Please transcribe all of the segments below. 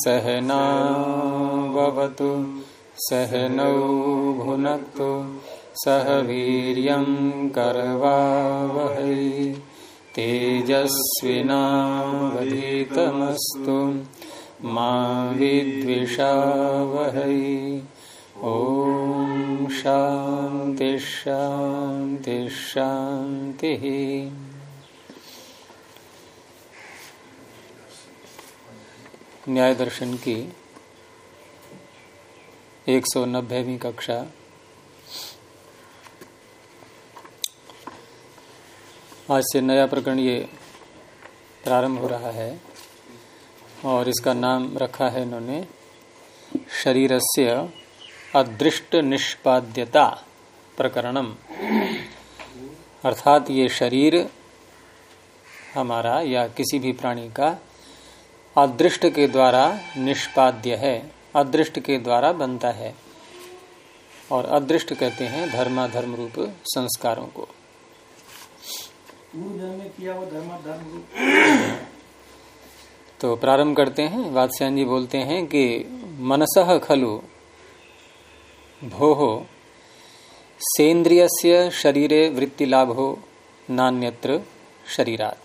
सहनाववतु सहनौ भुनक्तु सह वीर्यं करवावहै तेजस्विनावधीतमस्तु मा विद्विषावहै। ओम शांति शांति शांति। न्याय दर्शन की 190वीं कक्षा आज से नया प्रकरण ये प्रारंभ हो रहा है और इसका नाम रखा है इन्होंने शरीरस्य अदृष्ट निष्पाद्यता प्रकरणम। अर्थात ये शरीर हमारा या किसी भी प्राणी का अदृष्ट के द्वारा निष्पाद्य है, अदृष्ट के द्वारा बनता है। और अदृष्ट कहते हैं धर्माधर्म रूप संस्कारों को। किया वो धर्माधर्म रूप। तो प्रारंभ करते हैं। वात्स्यायन जी बोलते हैं कि मनसः खलु भोः सेन्द्रियस्य शरीरे वृत्तिलाभो नान्यत्र शरीरात्।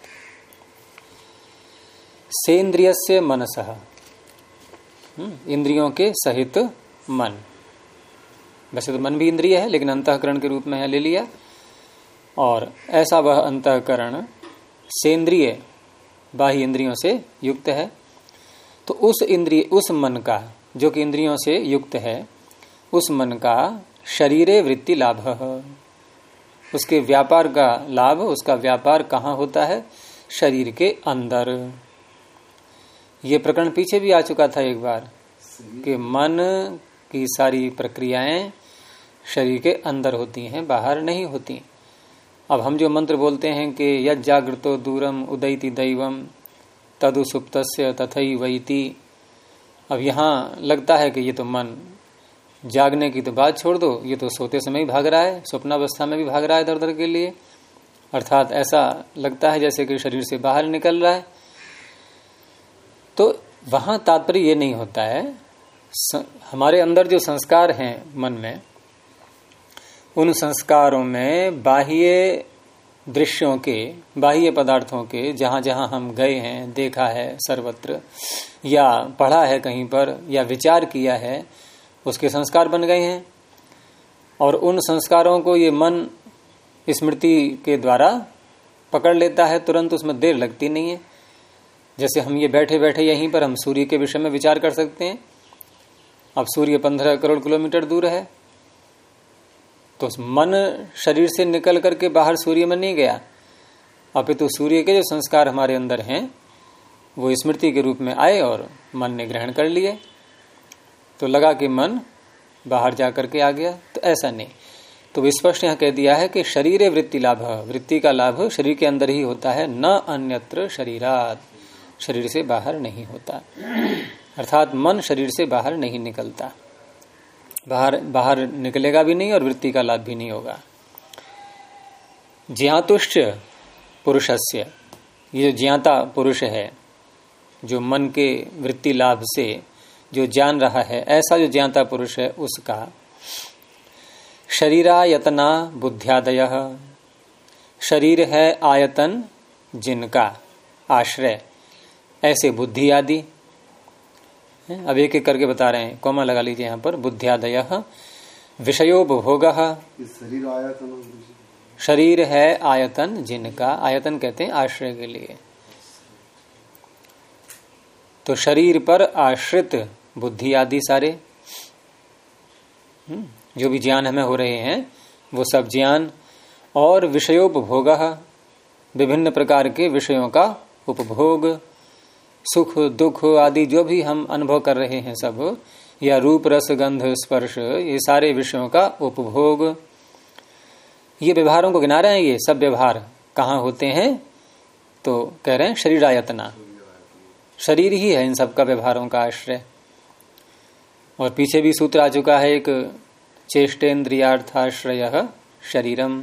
सेन्द्रियस्य मनसः, इंद्रियों के सहित मन। वैसे तो मन भी इंद्रिय है लेकिन अंतःकरण के रूप में है ले लिया। और ऐसा वह अंतःकरण सेन्द्रिय बाह्य इंद्रियों से युक्त है। तो उस इंद्रिय, उस मन का जो कि इंद्रियों से युक्त है, उस मन का शरीरे वृत्ति लाभ, उसके व्यापार का लाभ, उसका व्यापार कहाँ होता है? शरीर के अंदर। ये प्रकरण पीछे भी आ चुका था एक बार कि मन की सारी प्रक्रियाएं शरीर के अंदर होती हैं, बाहर नहीं होती। अब हम जो मंत्र बोलते हैं कि यज् जागृतो दूरम उदयति दैवम तदु सुप्तस्य तथैवैति। अब यहाँ लगता है कि ये तो मन, जागने की तो बात छोड़ दो, ये तो सोते समय ही भाग रहा है, स्वप्नावस्था में भी भाग रहा है इधर उधर के लिए। अर्थात ऐसा लगता है जैसे कि शरीर से बाहर निकल रहा है। तो वहां तात्पर्य ये नहीं होता है। हमारे अंदर जो संस्कार हैं मन में, उन संस्कारों में बाह्य दृश्यों के, बाह्य पदार्थों के, जहां जहां हम गए हैं, देखा है सर्वत्र, या पढ़ा है कहीं पर, या विचार किया है, उसके संस्कार बन गए हैं। और उन संस्कारों को ये मन स्मृति के द्वारा पकड़ लेता है, तुरंत उसमें देर लगती नहीं है। जैसे हम ये बैठे बैठे यहीं पर हम सूर्य के विषय में विचार कर सकते हैं। अब सूर्य 15 करोड़ किलोमीटर दूर है, तो मन शरीर से निकल करके बाहर सूर्य में नहीं गया, अपितु सूर्य के जो संस्कार हमारे अंदर हैं वो स्मृति के रूप में आए और मन ने ग्रहण कर लिए। तो लगा कि मन बाहर जाकर के आ गया। तो ऐसा नहीं। तो स्पष्ट यहाँ कह दिया है कि शरीरे वृत्ति लाभ, वृत्ति का लाभ शरीर के अंदर ही होता है, न अन्यत्र शरीरात्, शरीर से बाहर नहीं होता। अर्थात मन शरीर से बाहर नहीं निकलता, बाहर निकलेगा भी नहीं और वृत्ति का लाभ भी नहीं होगा। ज्ञातुश्च पुरुषस्य, ये जो ज्ञाता पुरुष है, जो मन के वृत्ति लाभ से जो जान रहा है, ऐसा जो ज्ञाता पुरुष है उसका शरीरायतना बुद्ध्यादयः, शरीर है आयतन जिनका आश्रय, ऐसे बुद्धि आदि। अब एक एक करके बता रहे हैं, कॉमा लगा लीजिए यहाँ पर। बुद्ध्यादयः विषयोपभोगः, शरीर है आयतन जिनका, आयतन कहते हैं आश्रय के लिए। तो शरीर पर आश्रित बुद्धि आदि सारे जो भी ज्ञान हमें हो रहे हैं वो सब ज्ञान, और विषयोपभोग, विभिन्न प्रकार के विषयों का उपभोग, सुख दुख आदि जो भी हम अनुभव कर रहे हैं सब, या रूप रस गंध स्पर्श, ये सारे विषयों का उपभोग। ये व्यवहारों को गिना रहे हैं। ये सब व्यवहार कहाँ होते हैं? तो कह रहे हैं शरीरायतना, शरीर ही है इन सब का व्यवहारों का आश्रय। और पीछे भी सूत्र आ चुका है एक, चेष्टेन्द्रियार्थाश्रय शरीरम।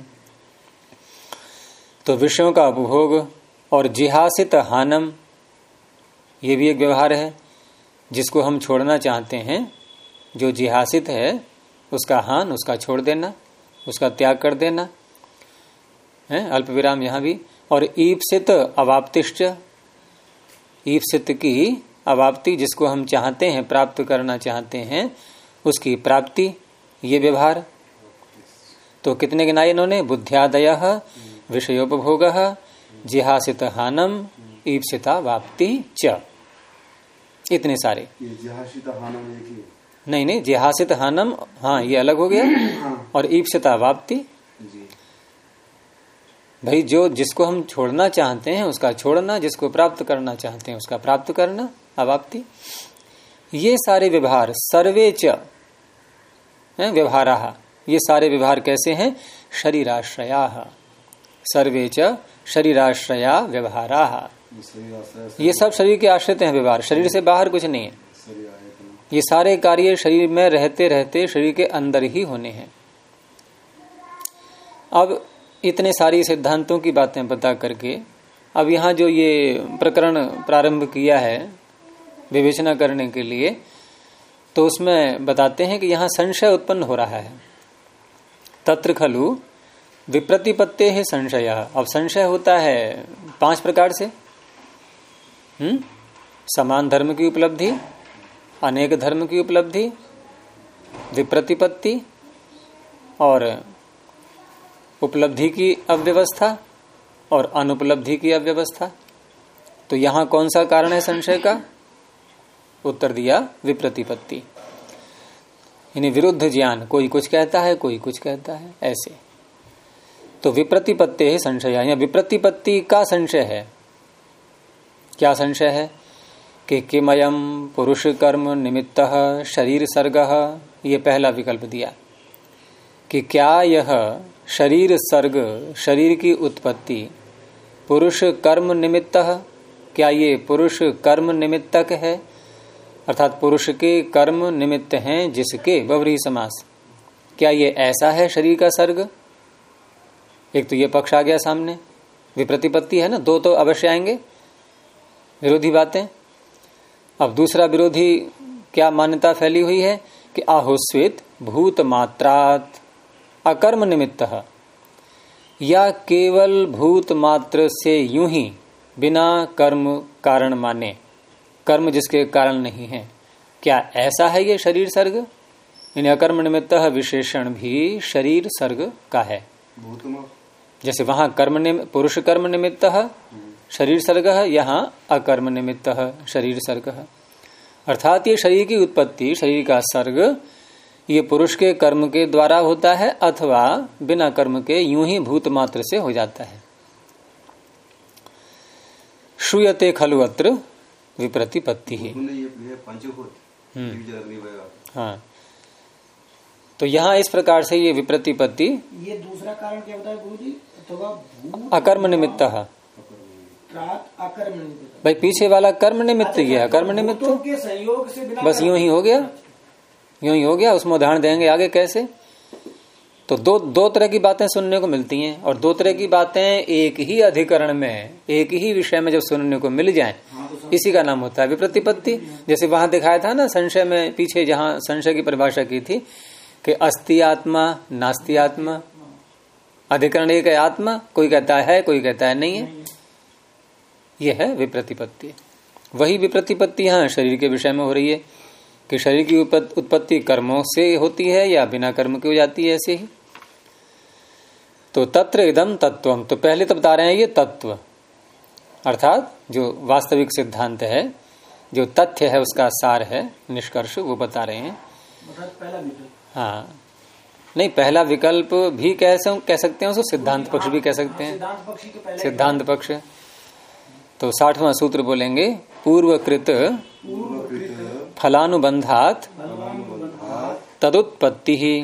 तो विषयों का उपभोग और जिहासित हानम, ये भी एक व्यवहार है। जिसको हम छोड़ना चाहते हैं, जो जिहासित है उसका हान, उसका छोड़ देना, उसका त्याग कर देना है। अल्प विराम यहां भी। और ईप्सित अवाप्तिश्च, ईप्सित की अवाप्ति, जिसको हम चाहते हैं, प्राप्त करना चाहते हैं, उसकी प्राप्ति, ये व्यवहार। तो कितने गिनाए इन्होंने? बुद्ध्यादय, विषयोपभोग, जिहासित हानम, ईप्सिता वाप्ति च, इतने सारे। जिहासित हानम एक ही? नहीं, जिहासित हानम, हाँ ये अलग हो गया। हाँ। और ईप्सिता वाप्ति, भाई जो जिसको हम छोड़ना चाहते हैं उसका छोड़ना, जिसको प्राप्त करना चाहते हैं उसका प्राप्त करना, अवाप्ति। ये सारे व्यवहार सर्वे च व्यवहाराः, ये सारे व्यवहार कैसे हैं? शरीराश्रयाः, सर्वे च शरीराश्रया व्यवहाराः। ये सब शरीर के आश्रित हैं व्यवहार, शरीर से बाहर कुछ नहीं है। ये सारे कार्य शरीर में रहते रहते शरीर के अंदर ही होने हैं। अब इतने सारी सिद्धांतों की बातें बता करके अब यहाँ जो ये प्रकरण प्रारंभ किया है विवेचना करने के लिए, तो उसमें बताते हैं कि यहाँ संशय उत्पन्न हो रहा है। तत्र खलु विप्रतिपत्ते है संशय। अब संशय होता है 5 प्रकार से। समान धर्म की उपलब्धि, अनेक धर्म की उपलब्धि, विप्रतिपत्ति और उपलब्धि की अव्यवस्था और अनुपलब्धि की अव्यवस्था। तो यहां कौन सा कारण है संशय का? उत्तर दिया विप्रतिपत्ति, यानी विरुद्ध ज्ञान। कोई कुछ कहता है, कोई कुछ कहता है, ऐसे। तो विप्रतिपत्ति है संशय, या विप्रतिपत्ति का संशय है। क्या संशय है? कि किमयम पुरुष कर्म निमित्तः शरीर सर्गः, ये पहला विकल्प दिया कि क्या यह शरीर सर्ग, शरीर की उत्पत्ति पुरुष कर्म निमित्तः, क्या ये पुरुष कर्म निमित्तक है? अर्थात पुरुष के कर्म निमित्त हैं जिसके, बहुव्रीहि समास। क्या ये ऐसा है शरीर का सर्ग? एक तो ये पक्ष आ गया सामने, विप्रतिपत्ति है ना, 2 तो अवश्य आएंगे विरोधी बातें। अब दूसरा विरोधी क्या मान्यता फैली हुई है कि आहुस्वित भूत मात्रात अकर्म निमित्तः, या केवल भूत मात्र से यूं ही बिना कर्म कारण माने, कर्म जिसके कारण नहीं है, क्या ऐसा है ये शरीर सर्ग? इन अकर्म निमित्तः विशेषण भी शरीर सर्ग का है। जैसे वहां पुरुष कर्म निमित्तः शरीर सर्ग, यहाँ अकर्म निमित्तः शरीर सर्ग। अर्थात ये शरीर की उत्पत्ति, शरीर का सर्ग, ये पुरुष के कर्म के द्वारा होता है अथवा बिना कर्म के यूं ही भूत मात्र से हो जाता है। श्रूयते खलु अत्र विप्रतिपत्ति ही। हाँ, तो यहाँ इस प्रकार से ये विप्रतिपत्ति, ये दूसरा कारण क्या बताया गुरुजी? अकर्म निमित्तः, अकर्म निमित्त। भाई पीछे वाला कर्म निमित्त ही है, अकर्म निमित्त के संयोग से बिना, बस यूं ही हो गया, यूं ही हो गया। उसमें उदाहरण देंगे आगे कैसे। तो दो तरह की बातें सुनने को मिलती हैं, और 2 तरह की बातें एक ही अधिकरण में, एक ही विषय में जब सुनने को मिल जाए, इसी का नाम होता है विप्रतिपत्ति। जैसे वहां दिखाया था ना संशय में, पीछे जहां संशय की परिभाषा की थी कि अस्ति आत्मा नास्ति आत्मा, अधिकरण एक है आत्मा, कोई कहता है कोई कहता है नहीं है, यह है विप्रतिपत्ति। वही विप्रतिपत्ति यहाँ शरीर के विषय में हो रही है कि शरीर की उत्पत्ति कर्मों से होती है या बिना कर्म की हो जाती है, ऐसे ही। तो तत्र इदम तत्वम, तो पहले तो बता रहे हैं ये तत्व, अर्थात जो वास्तविक सिद्धांत है, जो तथ्य है, उसका सार है, निष्कर्ष, वो बता रहे हैं। हाँ, नहीं, पहला विकल्प भी कह सकते हैं उसको, सिद्धांत पक्ष भी कह सकते हैं, सिद्धांत पक्ष। तो 60वां सूत्र बोलेंगे, पूर्वकृत फलानुबंधात तदुत्पत्ति ही।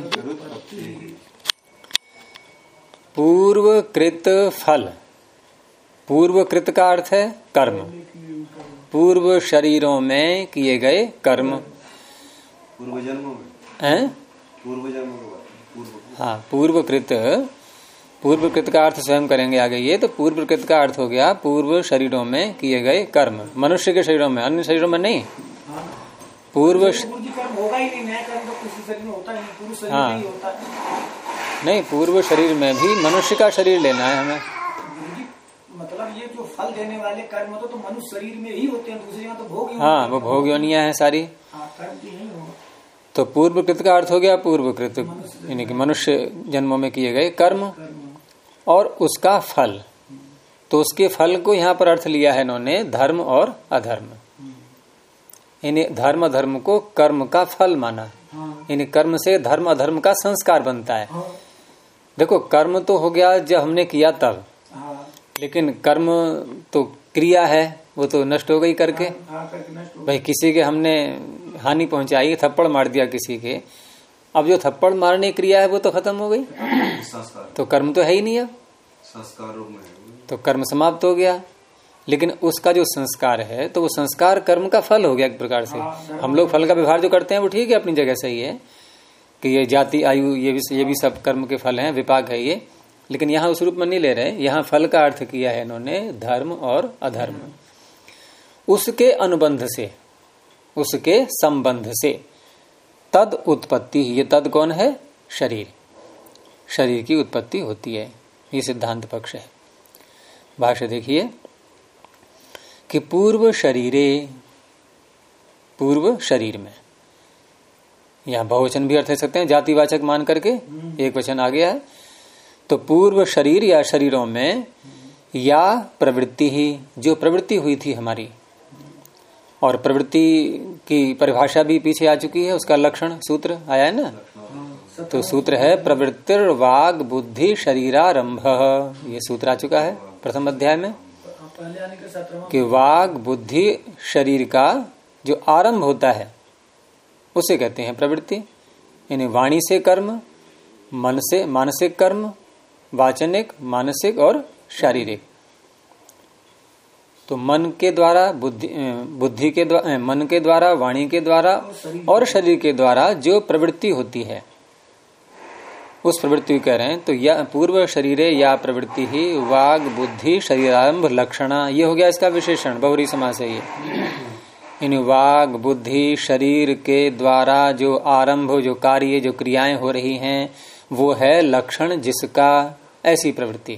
पूर्वकृत फल, पूर्वकृत का अर्थ है कर्म, पूर्व शरीरों में किए गए कर्म, पूर्व जन्मों हैं? हाँ, पूर्वकृत का अर्थ स्वयं करेंगे आगे ये। तो पूर्वकृत का अर्थ हो गया पूर्व शरीरों में किए गए कर्म, मनुष्य के शरीरों में, अन्य शरीरों में नहीं, पूर्व गुरु जी कर्म होगा ही नहीं, नया कर्म तो किसी शरीर में होता ही नहीं, पुरुष शरीर में ही होता है। नहीं, पूर्व शरीर में भी मनुष्य का शरीर लेना है हमें। गुरु जी मतलब ये जो फल देने वाले कर्म तो मनुष्य शरीर में ही होते हैं, दूसरे यहाँ तो भोग हाँ, वो भोग योनियां हैं सारी। कर्म की नहीं होगा। तो पूर्वकृत का अर्थ हो गया पूर्वकृत, यानी कि मनुष्य जन्मों में किए गए कर्म और उसका फल। तो उसके फल को यहाँ पर अर्थ लिया है इन्होंने धर्म और अधर्म। इन्हें धर्म अधर्म को कर्म का फल माना। इन्हें कर्म से धर्म अधर्म का संस्कार बनता है। देखो, कर्म तो हो गया जब हमने किया तब, लेकिन कर्म तो क्रिया है, वो तो नष्ट हो गई करके। भाई किसी के हमने हानि पहुंचाई, थप्पड़ मार दिया किसी के, अब जो थप्पड़ मारने क्रिया है वो तो खत्म हो गई, तो कर्म तो है ही नहीं, अब संस्कार रूप में तो कर्म समाप्त हो गया। लेकिन उसका जो संस्कार है तो वो संस्कार कर्म का फल हो गया एक प्रकार से। हम लोग फल का व्यवहार जो करते हैं वो ठीक है, अपनी जगह सही है कि ये जाति आयु ये भी सब कर्म के फल हैं, विपाक है ये। लेकिन यहाँ उस रूप में नहीं ले रहे, यहाँ फल का अर्थ किया है इन्होंने धर्म और अधर्म। उसके अनुबंध से, उसके संबंध से तद उत्पत्ति, ये तद कौन है? शरीर, शरीर की उत्पत्ति होती है, ये सिद्धांत पक्ष है। भाष्य देखिए कि पूर्व शरीरे, पूर्व शरीर में, यहां बहुवचन भी अर्थ ले सकते हैं जातिवाचक मान करके, एक वचन आ गया है। तो पूर्व शरीर या शरीरों में या प्रवृत्ति ही, जो प्रवृत्ति हुई थी हमारी, और प्रवृत्ति की परिभाषा भी पीछे आ चुकी है, उसका लक्षण सूत्र आया है ना। तो सूत्र है प्रवृत्तिर वाग बुद्धि शरीरारंभ, ये सूत्र आ चुका है प्रथम अध्याय में कि वाग बुद्धि शरीर का जो आरंभ होता है उसे कहते हैं प्रवृत्ति। यानी वाणी से कर्म, मन से मानसिक कर्म, वाचनिक, मानसिक और शारीरिक। तो मन के द्वारा, बुद्धि के द्वारा, मन के द्वारा, वाणी के द्वारा और शरीर के द्वारा जो प्रवृत्ति होती है उस प्रवृत्ति कह रहे हैं। तो या पूर्व शरीरे या प्रवृत्ति ही वाग बुद्धि शरीरारंभ लक्षणा, ये हो गया इसका विशेषण, बहुरी समास है ये। इन वाग बुद्धि शरीर के द्वारा जो आरंभ, जो कार्य, जो क्रियाएं हो रही हैं वो है लक्षण जिसका, ऐसी प्रवृत्ति।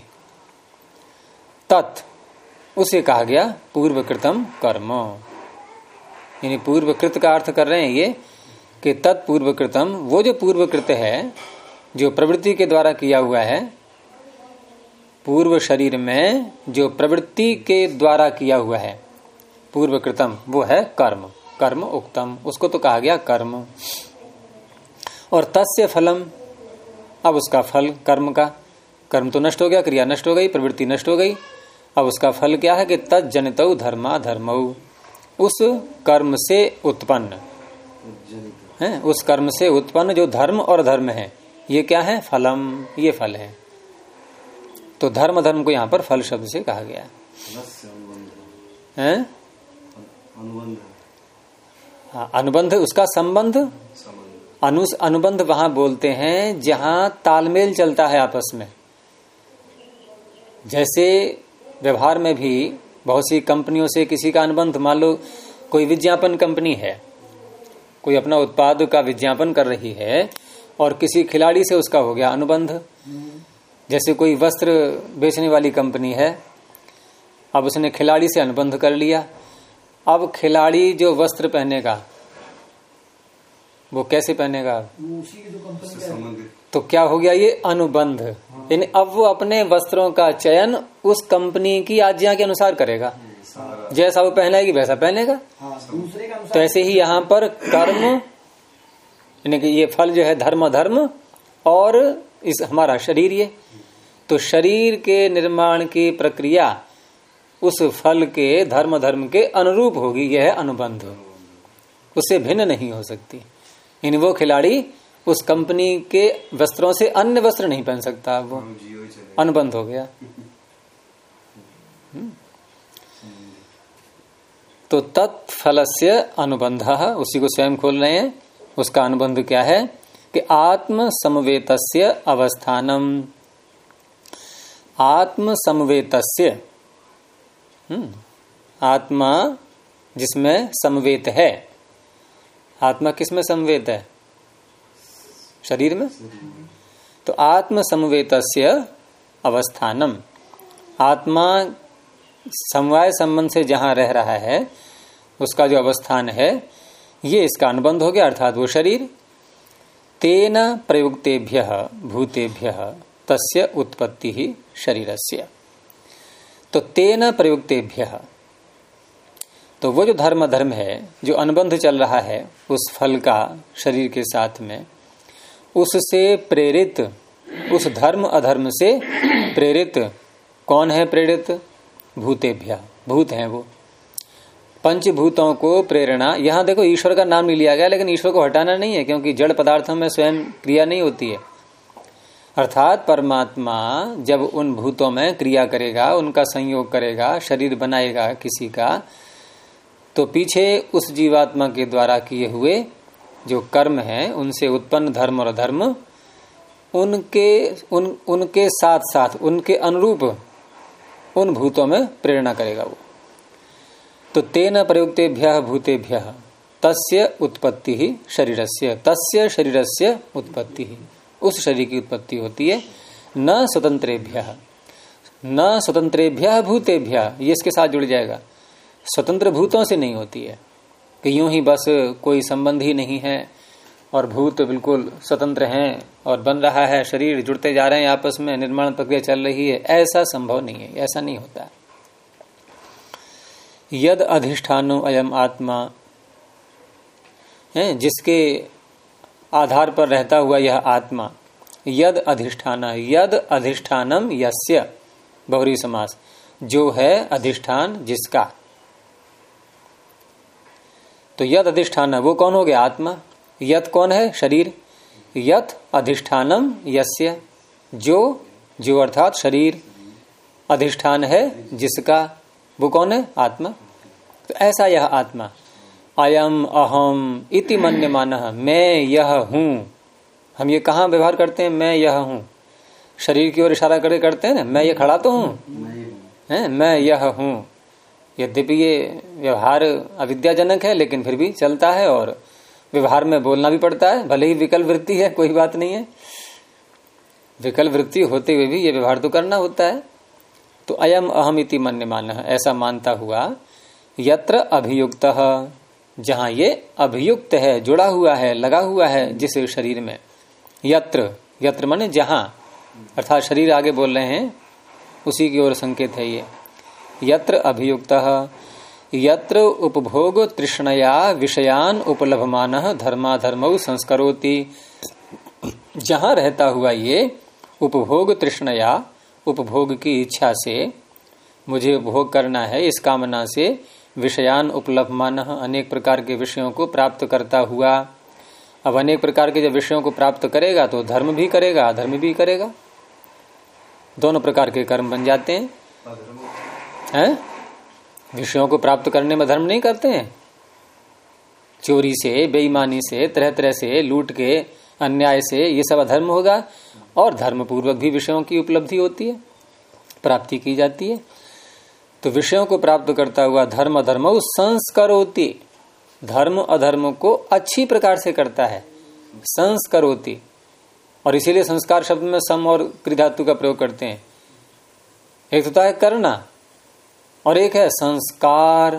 तत्, उसे कहा गया पूर्वकृतम कर्म। यानी पूर्वकृत का अर्थ कर रहे हैं ये कि तत्पूर्वकृतम, वो जो पूर्वकृत है जो प्रवृत्ति के द्वारा किया हुआ है, पूर्व शरीर में जो प्रवृत्ति के द्वारा किया हुआ है पूर्वकृतम, वो है कर्म, कर्म उक्तम, उसको तो कहा गया कर्म। और तस्य फलम, अब उसका फल कर्म का, कर्म तो नष्ट हो गया, क्रिया नष्ट हो गई, प्रवृत्ति नष्ट हो गई, अब उसका फल क्या है कि तज्जनितौ धर्मा धर्मौ, उस कर्म से उत्पन्न है, उस कर्म से उत्पन्न जो धर्म और धर्म है, ये क्या है? फलम, ये फल है। तो धर्म धर्म को यहाँ पर फल शब्द से कहा गया है। हाँ, अनुबंध, उसका संबंध, अनुबंध वहां बोलते हैं जहां तालमेल चलता है आपस में। जैसे व्यवहार में भी बहुत सी कंपनियों से किसी का अनुबंध, मान लो कोई विज्ञापन कंपनी है, कोई अपना उत्पाद का विज्ञापन कर रही है और किसी खिलाड़ी से उसका हो गया अनुबंध। जैसे कोई वस्त्र बेचने वाली कंपनी है, अब उसने खिलाड़ी से अनुबंध कर लिया। अब खिलाड़ी जो वस्त्र पहनेगा वो कैसे पहनेगा? तो क्या हो गया? ये अनुबंध। यानी अब वो अपने वस्त्रों का चयन उस कंपनी की आज्ञा के अनुसार करेगा, जैसा वो पहनेगी वैसा पहनेगा। तो ऐसे ही यहाँ पर कर्म, यानी कि ये फल जो है धर्म धर्म, और इस हमारा शरीर, ये तो शरीर के निर्माण की प्रक्रिया उस फल के धर्म धर्म के अनुरूप होगी, यह है अनुबंध, उससे भिन्न नहीं हो सकती। यानी वो खिलाड़ी उस कंपनी के वस्त्रों से अन्य वस्त्र नहीं पहन सकता, वो अनुबंध हो गया। तो तत्फलस्य अनुबंध, उसी को स्वयं खोल रहे हैं, उसका अनुबंध क्या है कि आत्म समवेतस्य अवस्थानम, आत्म समवेतस्य, आत्मा जिसमें समवेत है, आत्मा किस में समवेत है? शरीर में। तो आत्म समवेतस्य अवस्थानम, आत्मा समवाय संबंध से जहां रह रहा है उसका जो अवस्थान है, ये इसका अनुबंध हो गया, अर्थात वो शरीर। तेन प्रयुक्तेभ्यः भूतेभ्यः तस्य उत्पत्ति ही शरीरस्य। तो तेन प्रयुक्तेभ्यः, तो वो जो धर्म अधर्म है, जो अनुबंध चल रहा है उस फल का शरीर के साथ में, उससे प्रेरित, उस धर्म अधर्म से प्रेरित कौन है? प्रेरित भूतेभ्यः, भूत हैं वो। पंचभूतों को प्रेरणा, यहां देखो ईश्वर का नाम नहीं लिया गया, लेकिन ईश्वर को हटाना नहीं है, क्योंकि जड़ पदार्थों में स्वयं क्रिया नहीं होती है। अर्थात परमात्मा जब उन भूतों में क्रिया करेगा, उनका संयोग करेगा, शरीर बनाएगा किसी का, तो पीछे उस जीवात्मा के द्वारा किए हुए जो कर्म हैं, उनसे उत्पन्न धर्म और अधर्म, उनके साथ साथ उनके अनुरूप उन भूतों में प्रेरणा करेगा वो। तो तेन प्रयुक्तेभ्यः भूतेभ्यः तस्य उत्पत्ति ही शरीरस्य, तस्य शरीरस्य उत्पत्ति ही, उस शरीर की उत्पत्ति होती है। न स्वतंत्रेभ्यः, न स्वतंत्रेभ्यः भूतेभ्यः, ये इसके साथ जुड़ जाएगा। स्वतंत्र भूतों से नहीं होती है कि यूं ही बस कोई संबंध ही नहीं है और भूत बिल्कुल स्वतंत्र हैं और बन रहा है शरीर, जुड़ते जा रहे हैं आपस में, निर्माण प्रक्रिया चल रही है, ऐसा संभव नहीं है, ऐसा नहीं होता। यद अधिष्ठानो अयम आत्मा है, जिसके आधार पर रहता हुआ यह आत्मा, यद अधिष्ठान, यद अधिष्ठानम यस्य, बहुरी समास, जो है अधिष्ठान जिसका। तो यद अधिष्ठान, वो कौन हो गया? आत्मा। यत कौन है? शरीर। यत अधिष्ठानम यस्य, जो अर्थात शरीर, अधिष्ठान है जिसका, वो कौन है? आत्मा। तो ऐसा यह आत्मा, अयम अहम इति मन्यमानः, मैं यह हूं। हम ये कहाँ व्यवहार करते हैं? मैं यह हूं, शरीर की ओर इशारा करते हैं ना, मैं ये खड़ा तो हूं, मैं यह हूं। यद्यपि ये व्यवहार अविद्याजनक है, लेकिन फिर भी चलता है और व्यवहार में बोलना भी पड़ता है, भले ही विकल्प वृत्ति है, कोई बात नहीं है, विकल्प वृत्ति होते हुए भी ये व्यवहार तो करना होता है। तो अयम अहम इति मन्यमानः, ऐसा मानता हुआ, यत्र अभियुक्तः, जहां ये अभियुक्त है, जुड़ा हुआ है, लगा हुआ है जिस शरीर में, यत्र माने जहां, अर्थात शरीर आगे बोल रहे हैं, उसी की ओर संकेत है ये। यत्र अभियुक्तः यत्र उपभोग तृष्णया विषयान उपलभमानः धर्माधर्मौ संस्करोति, जहां रहता हुआ ये उपभोग तृष्णया, उपभोग की इच्छा से, मुझे उपभोग करना है इस कामना से, विषयान उपलभमानः, अनेक प्रकार के विषयों को प्राप्त करता हुआ। अब अनेक प्रकार के जब विषयों को प्राप्त करेगा तो धर्म भी करेगा, अधर्म भी करेगा, दोनों प्रकार के कर्म बन जाते हैं। विषयों को प्राप्त करने में धर्म नहीं करते हैं, चोरी से, बेईमानी से, तरह तरह से, लूट के, अन्याय से, ये सब अधर्म होगा। और धर्म पूर्वक भी विषयों की उपलब्धि होती है, प्राप्ति की जाती है। तो विषयों को प्राप्त करता हुआ धर्म अधर्म संस्करोति, धर्म अधर्म को अच्छी प्रकार से करता है, संस्करोति। और इसीलिए संस्कार शब्द में सम और क्रिया धातु का प्रयोग करते हैं। एक होता है करना और एक है संस्कार।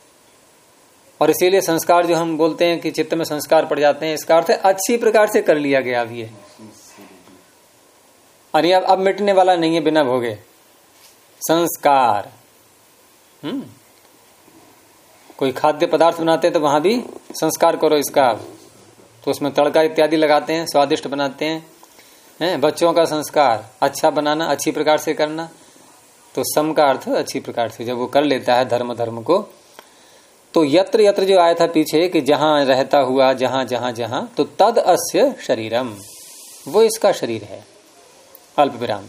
और इसीलिए संस्कार जो हम बोलते हैं कि चित्त में संस्कार पड़ जाते हैं, इसका अर्थ है अच्छी प्रकार से कर लिया गया अभी है, अरे अब मिटने वाला नहीं है बिना भोगे, संस्कार। कोई खाद्य पदार्थ बनाते हैं तो वहां भी संस्कार करो इसका, तो उसमें तड़का इत्यादि लगाते हैं, स्वादिष्ट बनाते हैं। बच्चों का संस्कार अच्छा बनाना, अच्छी प्रकार से करना। तो सम का अर्थ अच्छी प्रकार से जब वो कर लेता है धर्म को। तो यत्र यत्र जो आया था पीछे कि जहां रहता हुआ, जहां जहां जहां, तो तद अस्य शरीरम, वो इसका शरीर है। अल्प विराम।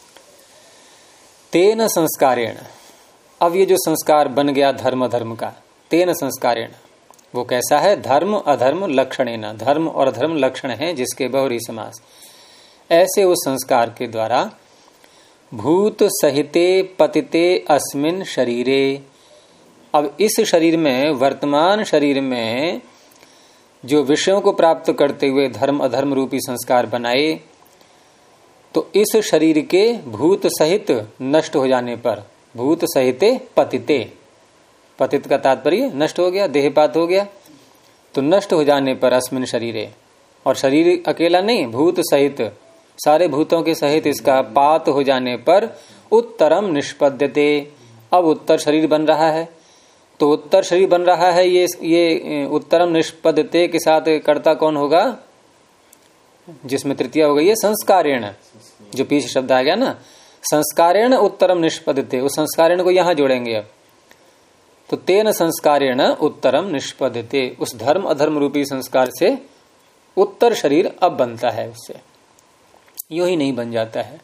तेन संस्कारेण, अब ये जो संस्कार बन गया धर्म धर्म का, तेन संस्कारेण, वो कैसा है? धर्म अधर्म लक्षणेन, धर्म और अधर्म लक्षण है जिसके बहुरी समास। ऐसे उस संस्कार के द्वारा भूत सहिते पतिते अस्मिन शरीरे, अब इस शरीर में, वर्तमान शरीर में जो विषयों को प्राप्त करते हुए धर्म अधर्म रूपी संस्कार बनाए, तो इस शरीर के भूत सहित नष्ट हो जाने पर, भूत सहिते पतिते, पतित का तात्पर्य नष्ट हो गया, देहपात हो गया, तो नष्ट हो जाने पर अस्मिन शरीरे, और शरीर अकेला नहीं, भूत सहित, सारे भूतों के सहित इसका पात हो जाने पर उत्तरम निष्पद्यते, अब उत्तर शरीर बन रहा है। तो उत्तर शरीर बन रहा है, ये उत्तरम निष्पद्यते के साथ कर्ता कौन होगा, जिसमें तृतीय हो गई है संस्कारेण, जो पीछे शब्द आ गया ना, संस्कारेण उत्तरम निष्पद्यते, उस संस्कारेण को यहां जोड़ेंगे अब। तो तेन संस्कारेण उत्तरम निष्पद्यते, उस धर्म अधर्म रूपी संस्कार से उत्तर शरीर अब बनता है, उससे यूं ही नहीं बन जाता है।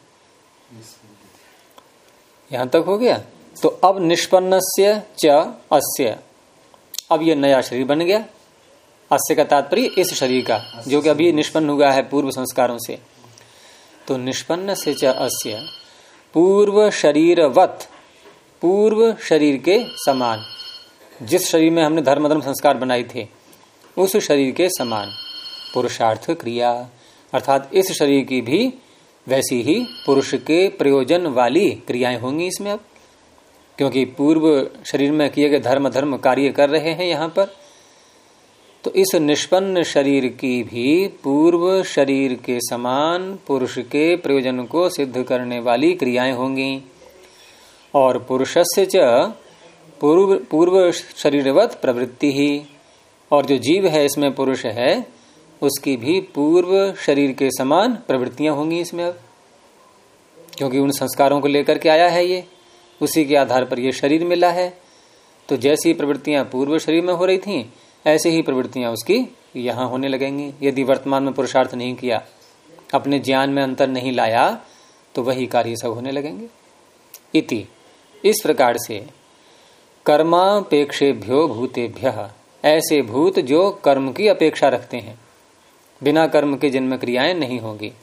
यहां तक हो गया। तो अब निष्पन्नस्य च अस्य, अब ये नया शरीर बन गया। अस्य का तात्पर्य इस शरीर का, जो कि अभी निष्पन्न हुआ है पूर्व संस्कारों से। तो निष्पन्न से च अस्य, पूर्व शरीरवत, पूर्व शरीर के समान, जिस शरीर में हमने धर्म धर्म संस्कार बनाए थे उस शरीर के समान पुरुषार्थ क्रिया, अर्थात इस शरीर की भी वैसी ही पुरुष के प्रयोजन वाली क्रियाएं होंगी इसमें अब, क्योंकि पूर्व शरीर में किए गए धर्म धर्म कार्य कर रहे हैं यहां पर। तो इस निष्पन्न शरीर की भी पूर्व शरीर के समान पुरुष के प्रयोजन को सिद्ध करने वाली क्रियाएं होंगी। और पुरुषस्य च पूर्व शरीरवत प्रवृत्ति ही, और जो जीव है इसमें पुरुष है, उसकी भी पूर्व शरीर के समान प्रवृत्तियां होंगी इसमें अब, क्योंकि उन संस्कारों को लेकर के आया है ये, उसी के आधार पर ये शरीर मिला है। तो जैसी प्रवृत्तियां पूर्व शरीर में हो रही थीं, ऐसे ही प्रवृत्तियां उसकी यहां होने लगेंगी। यदि वर्तमान में पुरुषार्थ नहीं किया, अपने ज्ञान में अंतर नहीं लाया, तो वही कार्य सब होने लगेंगे। इति, इस प्रकार से कर्मापेक्षेभ्यो भूतेभ्यः, ऐसे भूत जो कर्म की अपेक्षा रखते हैं, बिना कर्म के जिनमें क्रियाएं नहीं होगी,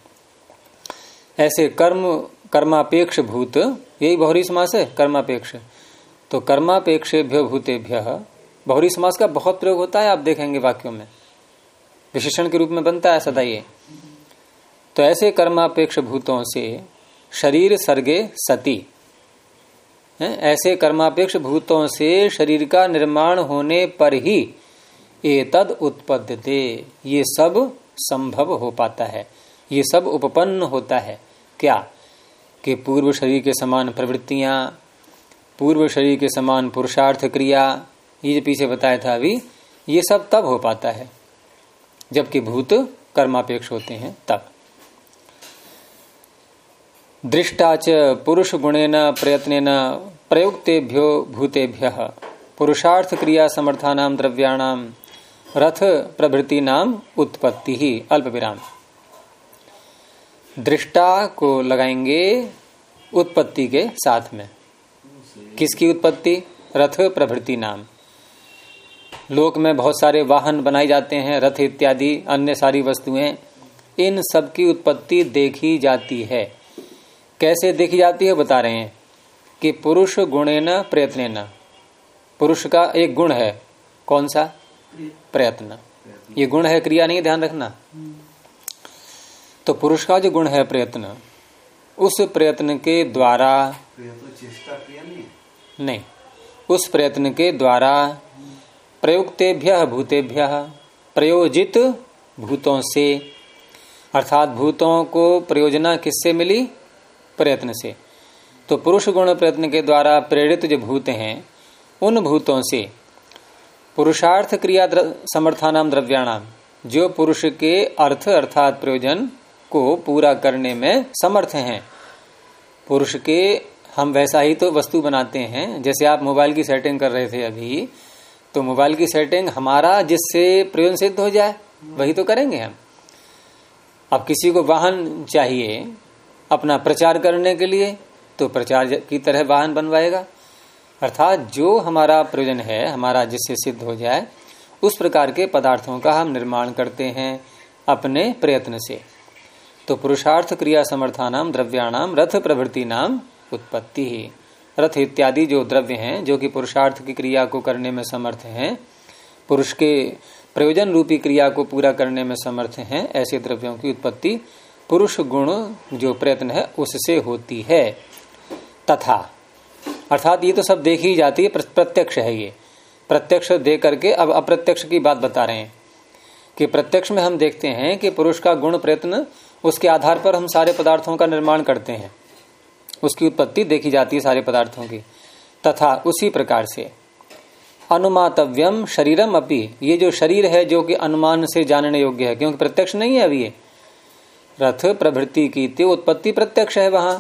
ऐसे कर्मापेक्ष भूत, यही बहुरी समास है कर्मापेक्ष। तो कर्मापेक्षेभ्यो भूतेभ्यः, बहुरी समास का बहुत प्रयोग होता है, आप देखेंगे वाक्यों में विशेषण के रूप में बनता है सदा ये। तो ऐसे कर्मापेक्ष भूतों से शरीर सर्गे सती, ऐसे कर्मापेक्ष भूतों से शरीर का निर्माण होने पर ही एतद उत्पद्यते, ये सब संभव हो पाता है, ये सब उपपन्न होता है। क्या कि पूर्व शरीर के समान प्रवृत्तियां, पूर्व शरीर के समान पुरुषार्थ क्रिया, ये जो पीछे बताया था अभी, ये सब तब हो पाता है जबकि भूत कर्मापेक्ष होते हैं तब। दृष्टाच पुरुष गुणेन प्रयत्नेन प्रयुक्तेभ्यो भूतेभ्यः पुरुषार्थ क्रिया समर्थानां द्रव्याणां रथ प्रभृतीनां उत्पत्ति ही, अल्प विराम। दृष्टा को लगाएंगे उत्पत्ति के साथ में। किसकी उत्पत्ति? रथ प्रभृति नाम। लोक में बहुत सारे वाहन बनाए जाते हैं, रथ इत्यादि अन्य सारी वस्तुएं, इन सब की उत्पत्ति देखी जाती है। कैसे देखी जाती है बता रहे हैं कि पुरुष गुणेन प्रयत्नेन, पुरुष का एक गुण है, कौन सा? प्रयत्न। ये गुण है, क्रिया नहीं, ध्यान रखना। तो पुरुष का जो गुण है प्रयत्न, उस प्रयत्न के द्वारा, चेष्टा क्रिया नहीं, उस प्रयत्न के द्वारा प्रयुक्तेभ्यः भूतेभ्यः, प्रयोजित भूतों से, अर्थात भूतों को प्रयोजना किससे मिली? प्रयत्न से। तो पुरुष गुण प्रयत्न के द्वारा प्रेरित जो भूत हैं, उन भूतों से पुरुषार्थ क्रिया समर्थानाम द्रव्याणाम, जो पुरुष के अर्थ अर्थात प्रयोजन को पूरा करने में समर्थ हैं। पुरुष के हम वैसा ही तो वस्तु बनाते हैं, जैसे आप मोबाइल की सेटिंग कर रहे थे अभी, तो मोबाइल की सेटिंग हमारा जिससे प्रयोजन सिद्ध हो जाए वही तो करेंगे हम। अब किसी को वाहन चाहिए अपना प्रचार करने के लिए, तो प्रचार की तरह वाहन बनवाएगा, अर्थात जो हमारा प्रयोजन है, हमारा जिससे सिद्ध हो जाए, उस प्रकार के पदार्थों का हम निर्माण करते हैं अपने प्रयत्न से। तो पुरुषार्थ क्रिया समर्थानाम द्रव्याणाम रथ प्रभृति नाम उत्पत्ति ही। रथ इत्यादि जो द्रव्य हैं, जो कि पुरुषार्थ की क्रिया को करने में समर्थ हैं, पुरुष के प्रयोजन रूपी क्रिया को पूरा करने में समर्थ हैं, ऐसे द्रव्यों की उत्पत्ति पुरुष गुण जो प्रयत्न है उससे होती है। तथा अर्थात ये तो सब देखी ही जाती है, प्रत्यक्ष है। ये प्रत्यक्ष देख करके अब अप्रत्यक्ष की बात बता रहे हैं कि प्रत्यक्ष में हम देखते हैं कि पुरुष का गुण प्रयत्न, उसके आधार पर हम सारे पदार्थों का निर्माण करते हैं, उसकी उत्पत्ति देखी जाती है सारे पदार्थों की। तथा उसी प्रकार से अनुमातव्यम शरीरम अपि, ये जो शरीर है जो कि अनुमान से जानने योग्य है, क्योंकि प्रत्यक्ष नहीं है अभी ये। रथ प्रभृति की उत्पत्ति प्रत्यक्ष है, वहां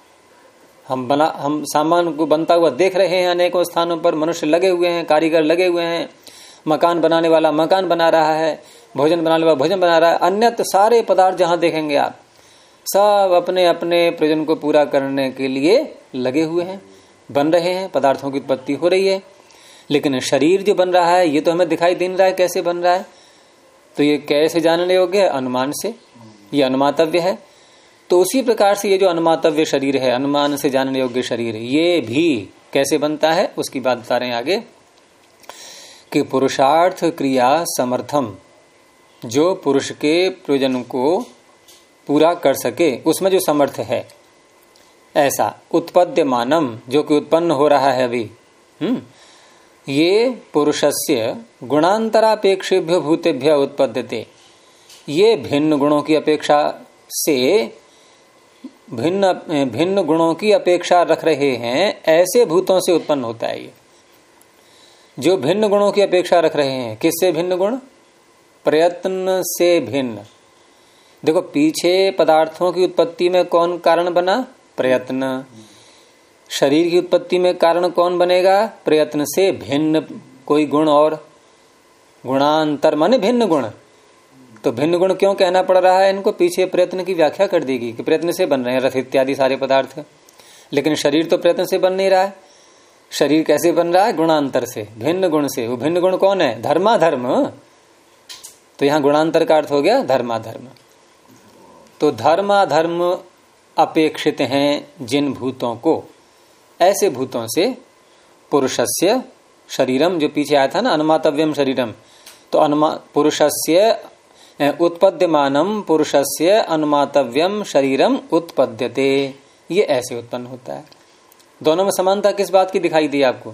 हम सामान को बनता हुआ देख रहे हैं, अनेकों स्थानों पर मनुष्य लगे हुए हैं, कारीगर लगे हुए हैं, मकान बनाने वाला मकान बना रहा है, भोजन बनाने वाला भोजन बना रहा है, अन्यत्र सारे पदार्थ जहां देखेंगे आप सब अपने अपने प्रयोजन को पूरा करने के लिए लगे हुए हैं, बन रहे हैं, पदार्थों की उत्पत्ति हो रही है। लेकिन शरीर जो बन रहा है ये तो हमें दिखाई दे नहीं रहा है कैसे बन रहा है, तो ये कैसे जानने योग्य है? अनुमान से, ये अनुमातव्य है। तो उसी प्रकार से ये जो अनुमातव्य शरीर है, अनुमान से जानने योग्य शरीर, ये भी कैसे बनता है उसकी बात बता रहे हैं आगे कि पुरुषार्थ क्रिया समर्थम, जो पुरुष के प्रयोजन को पूरा कर सके उसमें जो समर्थ है, ऐसा उत्पद्यमानम जो कि उत्पन्न हो रहा है अभी, ये पुरुषस्य गुणांतरापेक्षेभ्य भूतेभ्य उत्पद्यते, ये भिन्न गुणों की अपेक्षा से भिन्न गुणों की अपेक्षा रख रहे हैं, ऐसे भूतों से उत्पन्न होता है। ये जो भिन्न गुणों की अपेक्षा रख रहे हैं, किससे भिन्न गुण? प्रयत्न से भिन्न। देखो पीछे पदार्थों की उत्पत्ति में कौन कारण बना? प्रयत्न। शरीर की उत्पत्ति में कारण कौन बनेगा? प्रयत्न से भिन्न कोई गुण, और गुणांतर माने भिन्न गुण। तो भिन्न गुण क्यों कहना पड़ रहा है इनको? पीछे प्रयत्न की व्याख्या कर देगी कि प्रयत्न से बन रहे हैं रथ इत्यादि सारे पदार्थ, लेकिन शरीर तो प्रयत्न से बन नहीं रहा है। शरीर कैसे बन रहा है? गुणांतर से, भिन्न गुण से। वो भिन्न गुण कौन है? धर्माधर्म। तो यहां गुणांतर का अर्थ हो गया धर्माधर्म। तो धर्माधर्म अपेक्षित हैं जिन भूतों को, ऐसे भूतों से पुरुषस्य शरीरम, जो पीछे आया था ना अनुमातव्यम शरीरम, तो पुरुषस्य उत्पद्यमानम पुरुषस्य अनुमातव्यम शरीरम उत्पद्यते, ये ऐसे उत्पन्न होता है। दोनों में समानता किस बात की दिखाई दी आपको?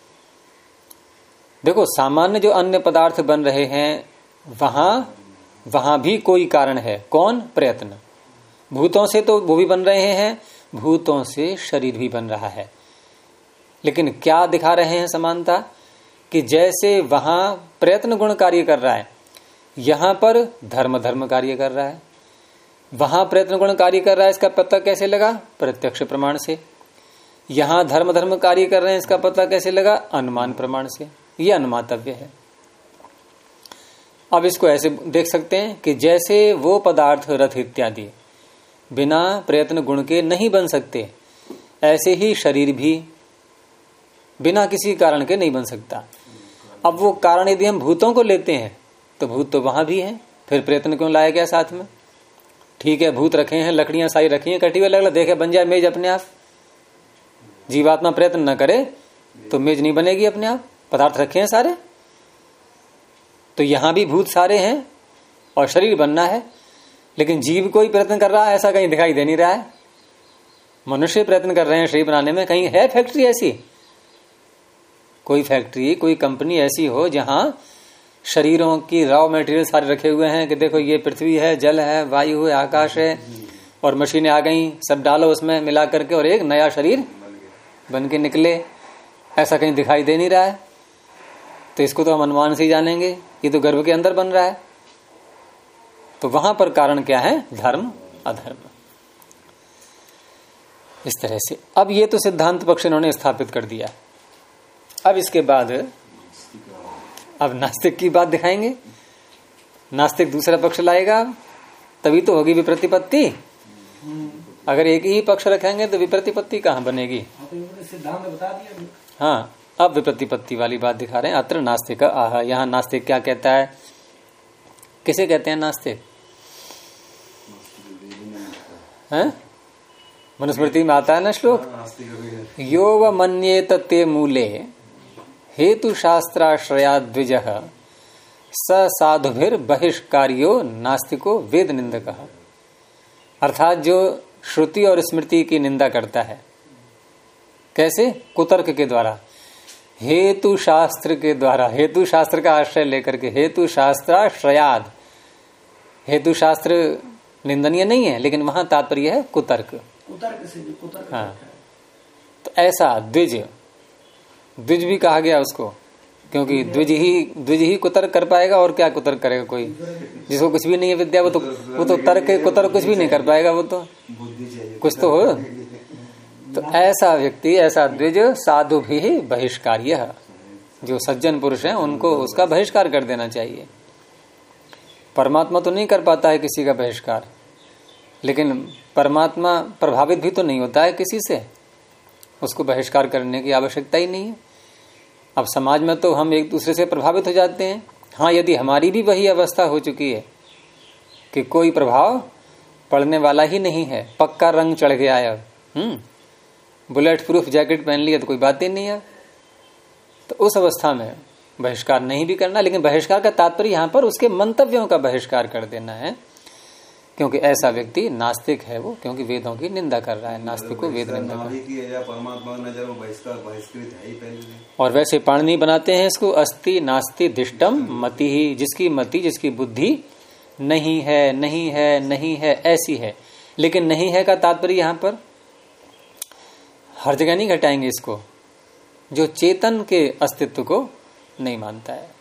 देखो सामान्य जो अन्य पदार्थ बन रहे हैं वहां भी कोई कारण है। कौन? प्रयत्न। भूतों से तो वो भी बन रहे हैं, भूतों से शरीर भी बन रहा है। लेकिन क्या दिखा रहे हैं समानता? कि जैसे वहां प्रयत्न गुण कार्य कर रहा है, यहां पर धर्म कार्य कर रहा है। वहां प्रयत्न गुण कार्य कर रहा है, इसका पता कैसे लगा? प्रत्यक्ष प्रमाण से। यहां धर्म कार्य कर रहे हैं, इसका पता कैसे लगा? अनुमान प्रमाण से। यह अनुमातव्य है। अब इसको ऐसे देख सकते हैं कि जैसे वो पदार्थ रथ इत्यादि बिना प्रयत्न गुण के नहीं बन सकते, ऐसे ही शरीर भी बिना किसी कारण के नहीं बन सकता। अब वो कारण यदि हम भूतों को लेते हैं तो भूत तो वहां भी हैं, फिर प्रयत्न क्यों लाया गया साथ में? ठीक है, भूत रखे हैं, लकड़ियां सारी रखी हैं, कटी हुई अलग अलग, देखे बन जाए मेज अपने आप। जीवात्मा प्रयत्न न करे तो मेज नहीं बनेगी अपने आप, पदार्थ रखे हैं सारे। तो यहां भी भूत सारे हैं और शरीर बनना है, लेकिन जीव कोई प्रयत्न कर रहा है ऐसा कहीं दिखाई दे नहीं रहा है। मनुष्य प्रयत्न कर रहे हैं शरीर बनाने में, कहीं है फैक्ट्री ऐसी? कोई फैक्ट्री, कोई कंपनी ऐसी हो जहां शरीरों की रॉ मटेरियल सारे रखे हुए हैं कि देखो ये पृथ्वी है, जल है, वायु है, आकाश है, और मशीनें आ गई, सब डालो उसमें मिला करके और एक नया शरीर बन के निकले, ऐसा कहीं दिखाई दे नहीं रहा है। तो इसको तो हम अनुमान से ही जानेंगे, ये तो गर्भ के अंदर बन रहा है। तो वहां पर कारण क्या है? धर्म अधर्म। इस तरह से अब ये तो सिद्धांत पक्ष इन्होंने स्थापित कर दिया। अब इसके बाद अब नास्तिक की बात दिखाएंगे। नास्तिक दूसरा पक्ष लाएगा, तभी तो होगी विप्रतिपत्ति। अगर एक ही पक्ष रखेंगे तो विप्रतिपत्ति कहाँ बनेगी? सिद्धांत बता दिया। हाँ, अब विप्रतिपत्ति वाली बात दिखा रहे हैं। अत्र नास्तिक आह, यहाँ नास्तिक क्या कहता है? किसे कहते हैं नास्तिक? हैं? मनुस्मृति में आता है ना श्लोक, यो व मन्येत ते मूले हेतु शास्त्राश्रया द्विजः स साधुभिर बहिष्कार्यो नास्तिको वेद निंदक। अर्थात जो श्रुति और स्मृति की निंदा करता है, कैसे? कुतर्क के द्वारा, हेतु शास्त्र के द्वारा, हेतु शास्त्र का आश्रय लेकर के, हेतु शास्त्राश्रयाद। हेतु शास्त्र निंदनीय नहीं है, लेकिन वहां तात्पर्य है कुतर्क। कुतर्क से भी कुतर्क। हाँ, तो ऐसा द्विज, द्विज भी कहा गया उसको, क्योंकि द्विज ही कुतर्क कर पाएगा, और क्या कुतर्क करेगा? कोई जिसको कुछ भी नहीं है विद्या, वो तो तर्क कुतर्क कुछ भी नहीं कर पाएगा, वो तो कुछ तो हो। तो ऐसा व्यक्ति, ऐसा द्विज साधु भी बहिष्कार्य, जो सज्जन पुरुष हैं उनको उसका बहिष्कार कर देना चाहिए। परमात्मा तो नहीं कर पाता है किसी का बहिष्कार, लेकिन परमात्मा प्रभावित भी तो नहीं होता है किसी से, उसको बहिष्कार करने की आवश्यकता ही नहीं है। अब समाज में तो हम एक दूसरे से प्रभावित हो जाते हैं। हाँ, यदि हमारी भी वही अवस्था हो चुकी है कि कोई प्रभाव पड़ने वाला ही नहीं है, पक्का रंग चढ़ गया है, बुलेट प्रूफ जैकेट पहन लिया, तो कोई बात ही नहीं है, तो उस अवस्था में बहिष्कार नहीं भी करना। लेकिन बहिष्कार का तात्पर्य यहाँ पर उसके मंतव्यों का बहिष्कार कर देना है, क्योंकि ऐसा व्यक्ति नास्तिक है वो, क्योंकि वेदों की निंदा कर रहा है। नास्तिक को वेद निंदा कर, परमात्मा की नजर में बहिष्कृत है ही पहले। और वैसे पाणिनि बनाते हैं इसको, अस्ति नास्ति दिष्टम मति ही, जिसकी मति, जिसकी बुद्धि नहीं है, नहीं है, नहीं है, ऐसी है। लेकिन नहीं है का तात्पर्य यहाँ पर हर जगह नहीं घटाएंगे इसको, जो चेतन के अस्तित्व को नहीं मानता है।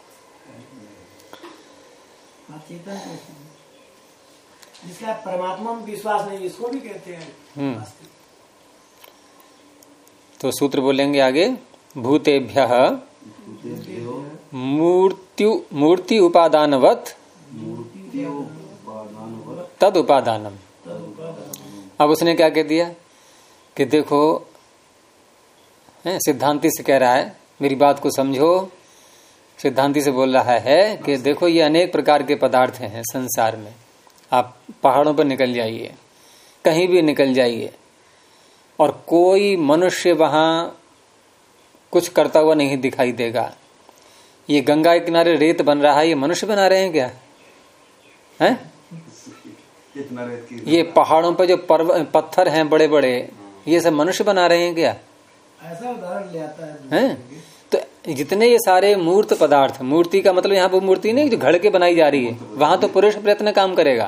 चेतन जिसका परमात्मा में विश्वास नहीं, इसको भी कहते हैं। तो सूत्र बोलेंगे आगे, भूतेभ्यः मूर्ति उपादानवत् तद उपादानम। अब उसने क्या कह दिया कि देखो, सिद्धांति से कह रहा है, मेरी बात को समझो। सिद्धांति से बोल रहा है कि देखो, ये अनेक प्रकार के पदार्थ हैं संसार में, आप पहाड़ों पर निकल जाइए, कहीं भी निकल जाइए, और कोई मनुष्य वहां कुछ करता हुआ नहीं दिखाई देगा। ये गंगा के किनारे रेत बन रहा है, ये मनुष्य बना रहे हैं क्या? हैं? ये पहाड़ों पर जो पत्थर हैं बड़े बड़े, ये सब मनुष्य बना रहे हैं क्या? ऐसा उदाहरण ले आता है। तो जितने ये सारे मूर्त पदार्थ, मूर्ति का मतलब यहाँ पर मूर्ति नहीं जो घड़ के बनाई जा रही है, वहां तो पुरुष प्रयत्न काम करेगा।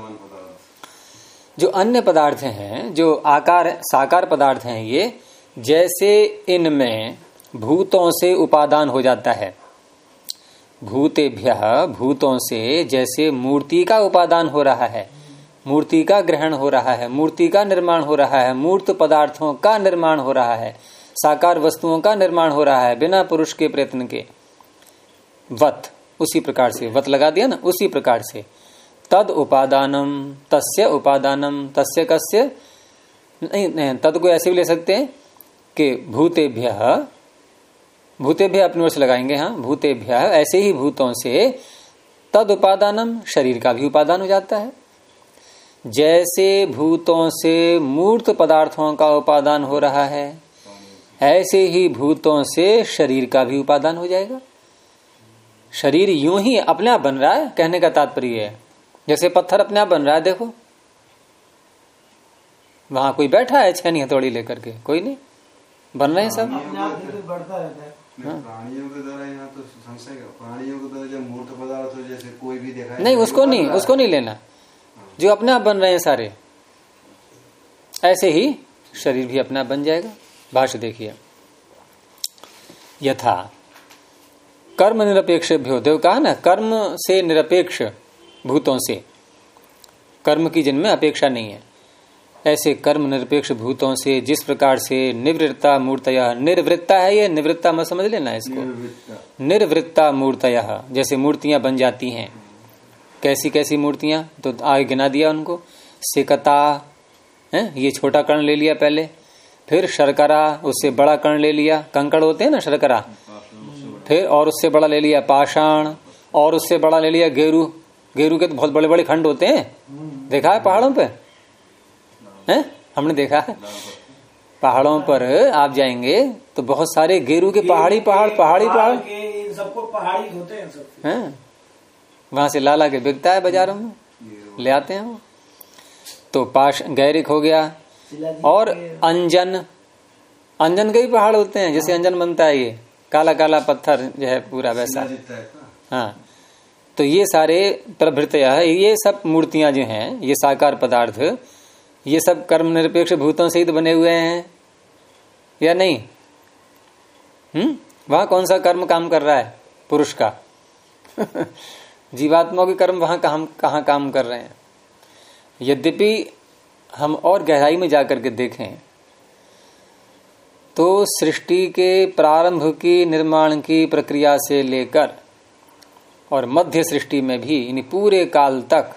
जो अन्य पदार्थ हैं, जो आकार साकार पदार्थ हैं, ये जैसे इनमें भूतों से उपादान हो जाता है, भूतेभ्यः भूतों से जैसे मूर्ति का उपादान हो रहा है, मूर्ति का ग्रहण हो रहा है, मूर्ति का निर्माण हो रहा है, मूर्त पदार्थों का निर्माण हो रहा है, साकार वस्तुओं का निर्माण हो रहा है बिना पुरुष के प्रयत्न के, वत, उसी प्रकार से, वत लगा दिया ना, उसी प्रकार से, तद उपादानम, तस्य उपादानम, तस्य कस्य, नहीं, तद को ऐसे भी ले सकते हैं कि भूतेभ्यः, भूतेभ्यः अपनी ओर से लगाएंगे, हाँ, भूतेभ्यः ऐसे ही भूतों से, तद उपादानम, शरीर का भी उपादान हो जाता है। जैसे भूतों से मूर्त पदार्थों का उपादान हो रहा है, ऐसे ही भूतों से शरीर का भी उपादान हो जाएगा। शरीर यूं ही अपने आप बन रहा है, कहने का तात्पर्य है जैसे पत्थर अपने आप बन रहा है। देखो वहां कोई बैठा है छेनी हथौड़ी लेकर के, कोई नहीं, बन रहे हैं सब। बढ़ता रहता है। प्राणियों के द्वारा यहाँ तो संशय, प्राणियों के द्वारा जब मूर्त पदार्थ हो जैसे कोई भी देखा नहीं, उसको नहीं लेना, जो अपने आप बन रहे हैं सारे, ऐसे ही शरीर भी अपने आप बन जाएगा। भाष्य देखिए, यथा कर्म निरपेक्ष भ्यो, देव कहा ना, कर्म से निरपेक्ष भूतों से, कर्म की जिनमें अपेक्षा नहीं है, ऐसे कर्म निरपेक्ष भूतों से जिस प्रकार से निवृत्ता मूर्तयः, निर्वृत्ता है ये, निवृत्ता मत समझ लेना इसको, निर्वृत्ता मूर्तयः, जैसे मूर्तियां बन जाती हैं। कैसी कैसी मूर्तियां, तो आगे गिना दिया उनको, सिकता है, ये छोटा कर्ण ले लिया पहले, फिर शर्करा, उससे बड़ा कर्ण ले लिया, कंकड़ होते हैं ना शर्करा, फिर और उससे बड़ा ले लिया पाषाण, और उससे बड़ा ले लिया गेरू। गेरू के तो बहुत बड़े बड़े खंड होते हैं, देखा है पहाड़ों पे, हैं, हमने देखा है पहाड़ों पर आप जाएंगे तो बहुत सारे गेरू के पहाड़ी पहाड़ सबको पहाड़ी होते हैं सब हैं, वहां से ला के बिकता है बाजारों में, ले आते हैं वो। तो पाश गैरिक हो गया, और अंजन, अंजन के ही पहाड़ होते हैं, जैसे अंजन बनता है, ये काला काला पत्थर जो है पूरा वैसा। हाँ, तो ये सारे प्रभृतया है, ये सब मूर्तियां जो हैं, ये साकार पदार्थ, ये सब कर्म निरपेक्ष भूतों से ही तो बने हुए हैं या नहीं? वहां कौन सा कर्म काम कर रहा है? पुरुष का। जीवात्मा के कर्म वहां कहाँ काम कर रहे हैं? यद्यपि हम और गहराई में जाकर के देखें तो सृष्टि के प्रारंभ की, निर्माण की प्रक्रिया से लेकर और मध्य सृष्टि में भी, यानी पूरे काल तक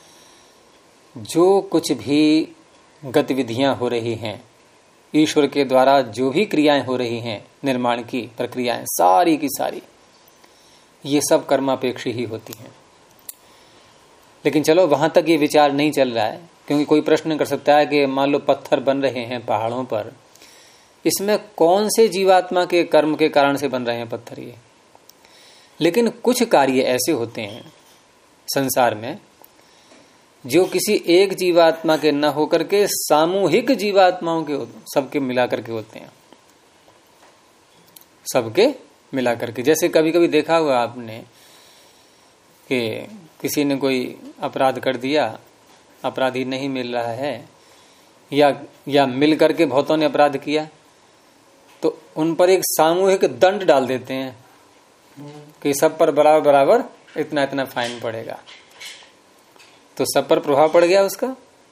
जो कुछ भी गतिविधियां हो रही हैं, ईश्वर के द्वारा जो भी क्रियाएं हो रही हैं, निर्माण की प्रक्रियाएं सारी की सारी, ये सब कर्मापेक्षी ही होती हैं। लेकिन चलो वहां तक ये विचार नहीं चल रहा है, क्योंकि कोई प्रश्न कर सकता है कि मान लो पत्थर बन रहे हैं पहाड़ों पर, इसमें कौन से जीवात्मा के कर्म के कारण से बन रहे हैं पत्थर ये? लेकिन कुछ कार्य ऐसे होते हैं संसार में जो किसी एक जीवात्मा के न होकर के सामूहिक जीवात्माओं के, सबके मिलाकर के होते हैं, सबके मिलाकर के। जैसे कभी कभी देखा हुआ आपने कि किसी ने कोई अपराध कर दिया, अपराधी नहीं मिल रहा है, या मिल करके बहुतों ने अपराध किया, तो उन पर एक सामूहिक दंड डाल देते हैं कि सब पर बराबर बराबर इतना इतना फाइन पड़ेगा, तो सब पर प्रभाव पड़ गया उसका।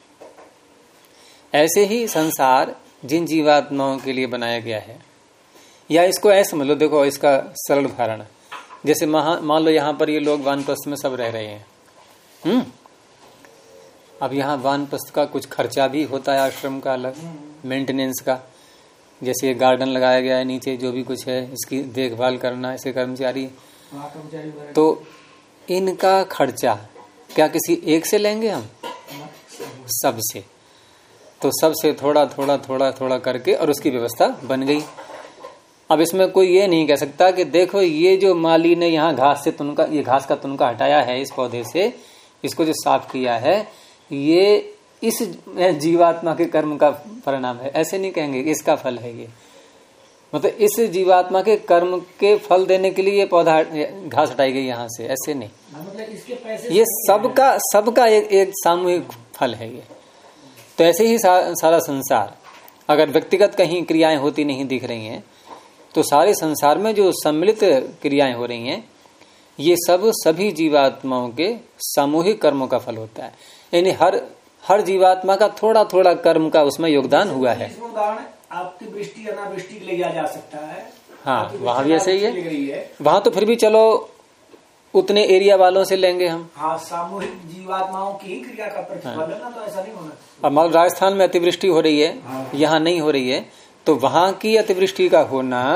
ऐसे ही संसार जिन जीवात्माओं के लिए बनाया गया है, या इसको ऐसे समझ लो, देखो इसका सरल उदाहरण, जैसे मान लो यहाँ पर ये लोग वानप्रस्थ में सब रह रहे हैं। अब यहाँ वानप्रस्थ का कुछ खर्चा भी होता है, आश्रम का अलग मेंटेनेंस का, जैसे गार्डन लगाया गया है नीचे, जो भी कुछ है इसकी देखभाल करना, ऐसे कर्मचारी, तो इनका खर्चा क्या किसी एक से लेंगे हम? सबसे। तो सबसे थोड़ा थोड़ा थोड़ा थोड़ा करके और उसकी व्यवस्था बन गई। अब इसमें कोई ये नहीं कह सकता कि देखो ये जो माली ने यहाँ घास से तुनका, ये घास का तुनका हटाया है इस पौधे से, इसको जो साफ किया है, ये इस जीवात्मा के कर्म का परिणाम है, ऐसे नहीं कहेंगे इसका फल है ये। मतलब इस जीवात्मा के कर्म के फल देने के लिए ये पौधा घास हटाई गई यहाँ से, ऐसे नहीं। मतलब इसके पैसे ये सबका एक सामूहिक फल है ये। तो ऐसे ही सारा संसार, अगर व्यक्तिगत कहीं क्रियाएं होती नहीं दिख रही हैं, तो सारे संसार में जो सम्मिलित क्रियाएं हो रही हैं, ये सब सभी जीवात्माओं के सामूहिक कर्मों का फल होता है। यानी हर जीवात्मा का थोड़ा थोड़ा कर्म का उसमें योगदान हुआ है। आपकी वृष्टि अनावृष्टि ले जा सकता है। हाँ, वहां भी ऐसे ही है। वहां तो फिर भी चलो उतने एरिया वालों से लेंगे हम। हाँ, सामूहिक जीवात्माओं की ही क्रिया का प्रतिफल है ना, तो ऐसा नहीं होना। अब मान राजस्थान में अतिवृष्टि हो रही है, यहाँ नहीं हो रही है, तो वहां की अतिवृष्टि का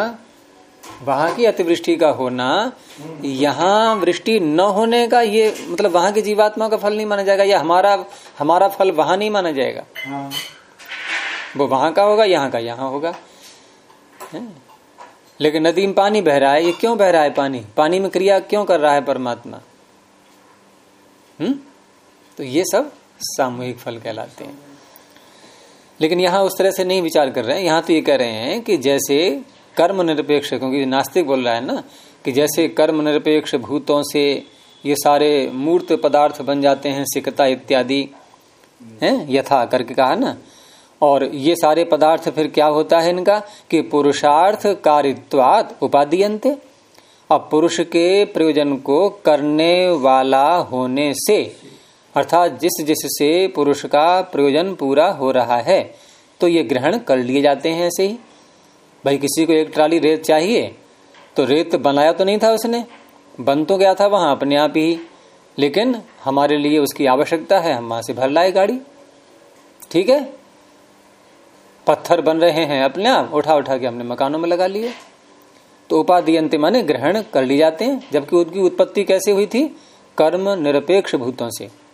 होना, यहाँ वृष्टि न होने का, ये मतलब वहां की जीवात्मा का फल नहीं माना जाएगा, या हमारा फल वहां नहीं माना जाएगा। वो वहां का होगा, यहाँ का यहाँ होगा। लेकिन नदी में पानी बह रहा है, ये क्यों बह रहा है? पानी में क्रिया क्यों कर रहा है परमात्मा? तो ये सब सामूहिक फल कहलाते हैं। लेकिन यहाँ उस तरह से नहीं विचार कर रहे हैं। यहाँ तो ये कह रहे हैं कि जैसे कर्म निरपेक्ष, क्योंकि नास्तिक बोल रहा है ना, कि जैसे कर्म निरपेक्ष भूतों से ये सारे मूर्त पदार्थ बन जाते हैं, सिकता इत्यादि हैं, यथा करके कहा ना। और ये सारे पदार्थ फिर क्या होता है इनका, कि पुरुषार्थ कारित्वात् उपादीयन्ते। अब पुरुष के प्रयोजन को करने वाला होने से, अर्थात जिससे पुरुष का प्रयोजन पूरा हो रहा है, तो ये ग्रहण कर लिए जाते हैं। ऐसे ही भाई किसी को एक ट्राली रेत चाहिए, तो रेत बनाया तो नहीं था उसने, बन तो गया था वहां अपने आप ही, लेकिन हमारे लिए उसकी आवश्यकता है, हम वहां से भर लाए गाड़ी। ठीक है, पत्थर बन रहे हैं अपने आप, उठा के हमने मकानों में लगा लिए। तो उपादीयन्ते माने ग्रहण कर लिए जाते हैं, जबकि उनकी उत्पत्ति कैसे हुई थी? कर्म निरपेक्ष भूतों से।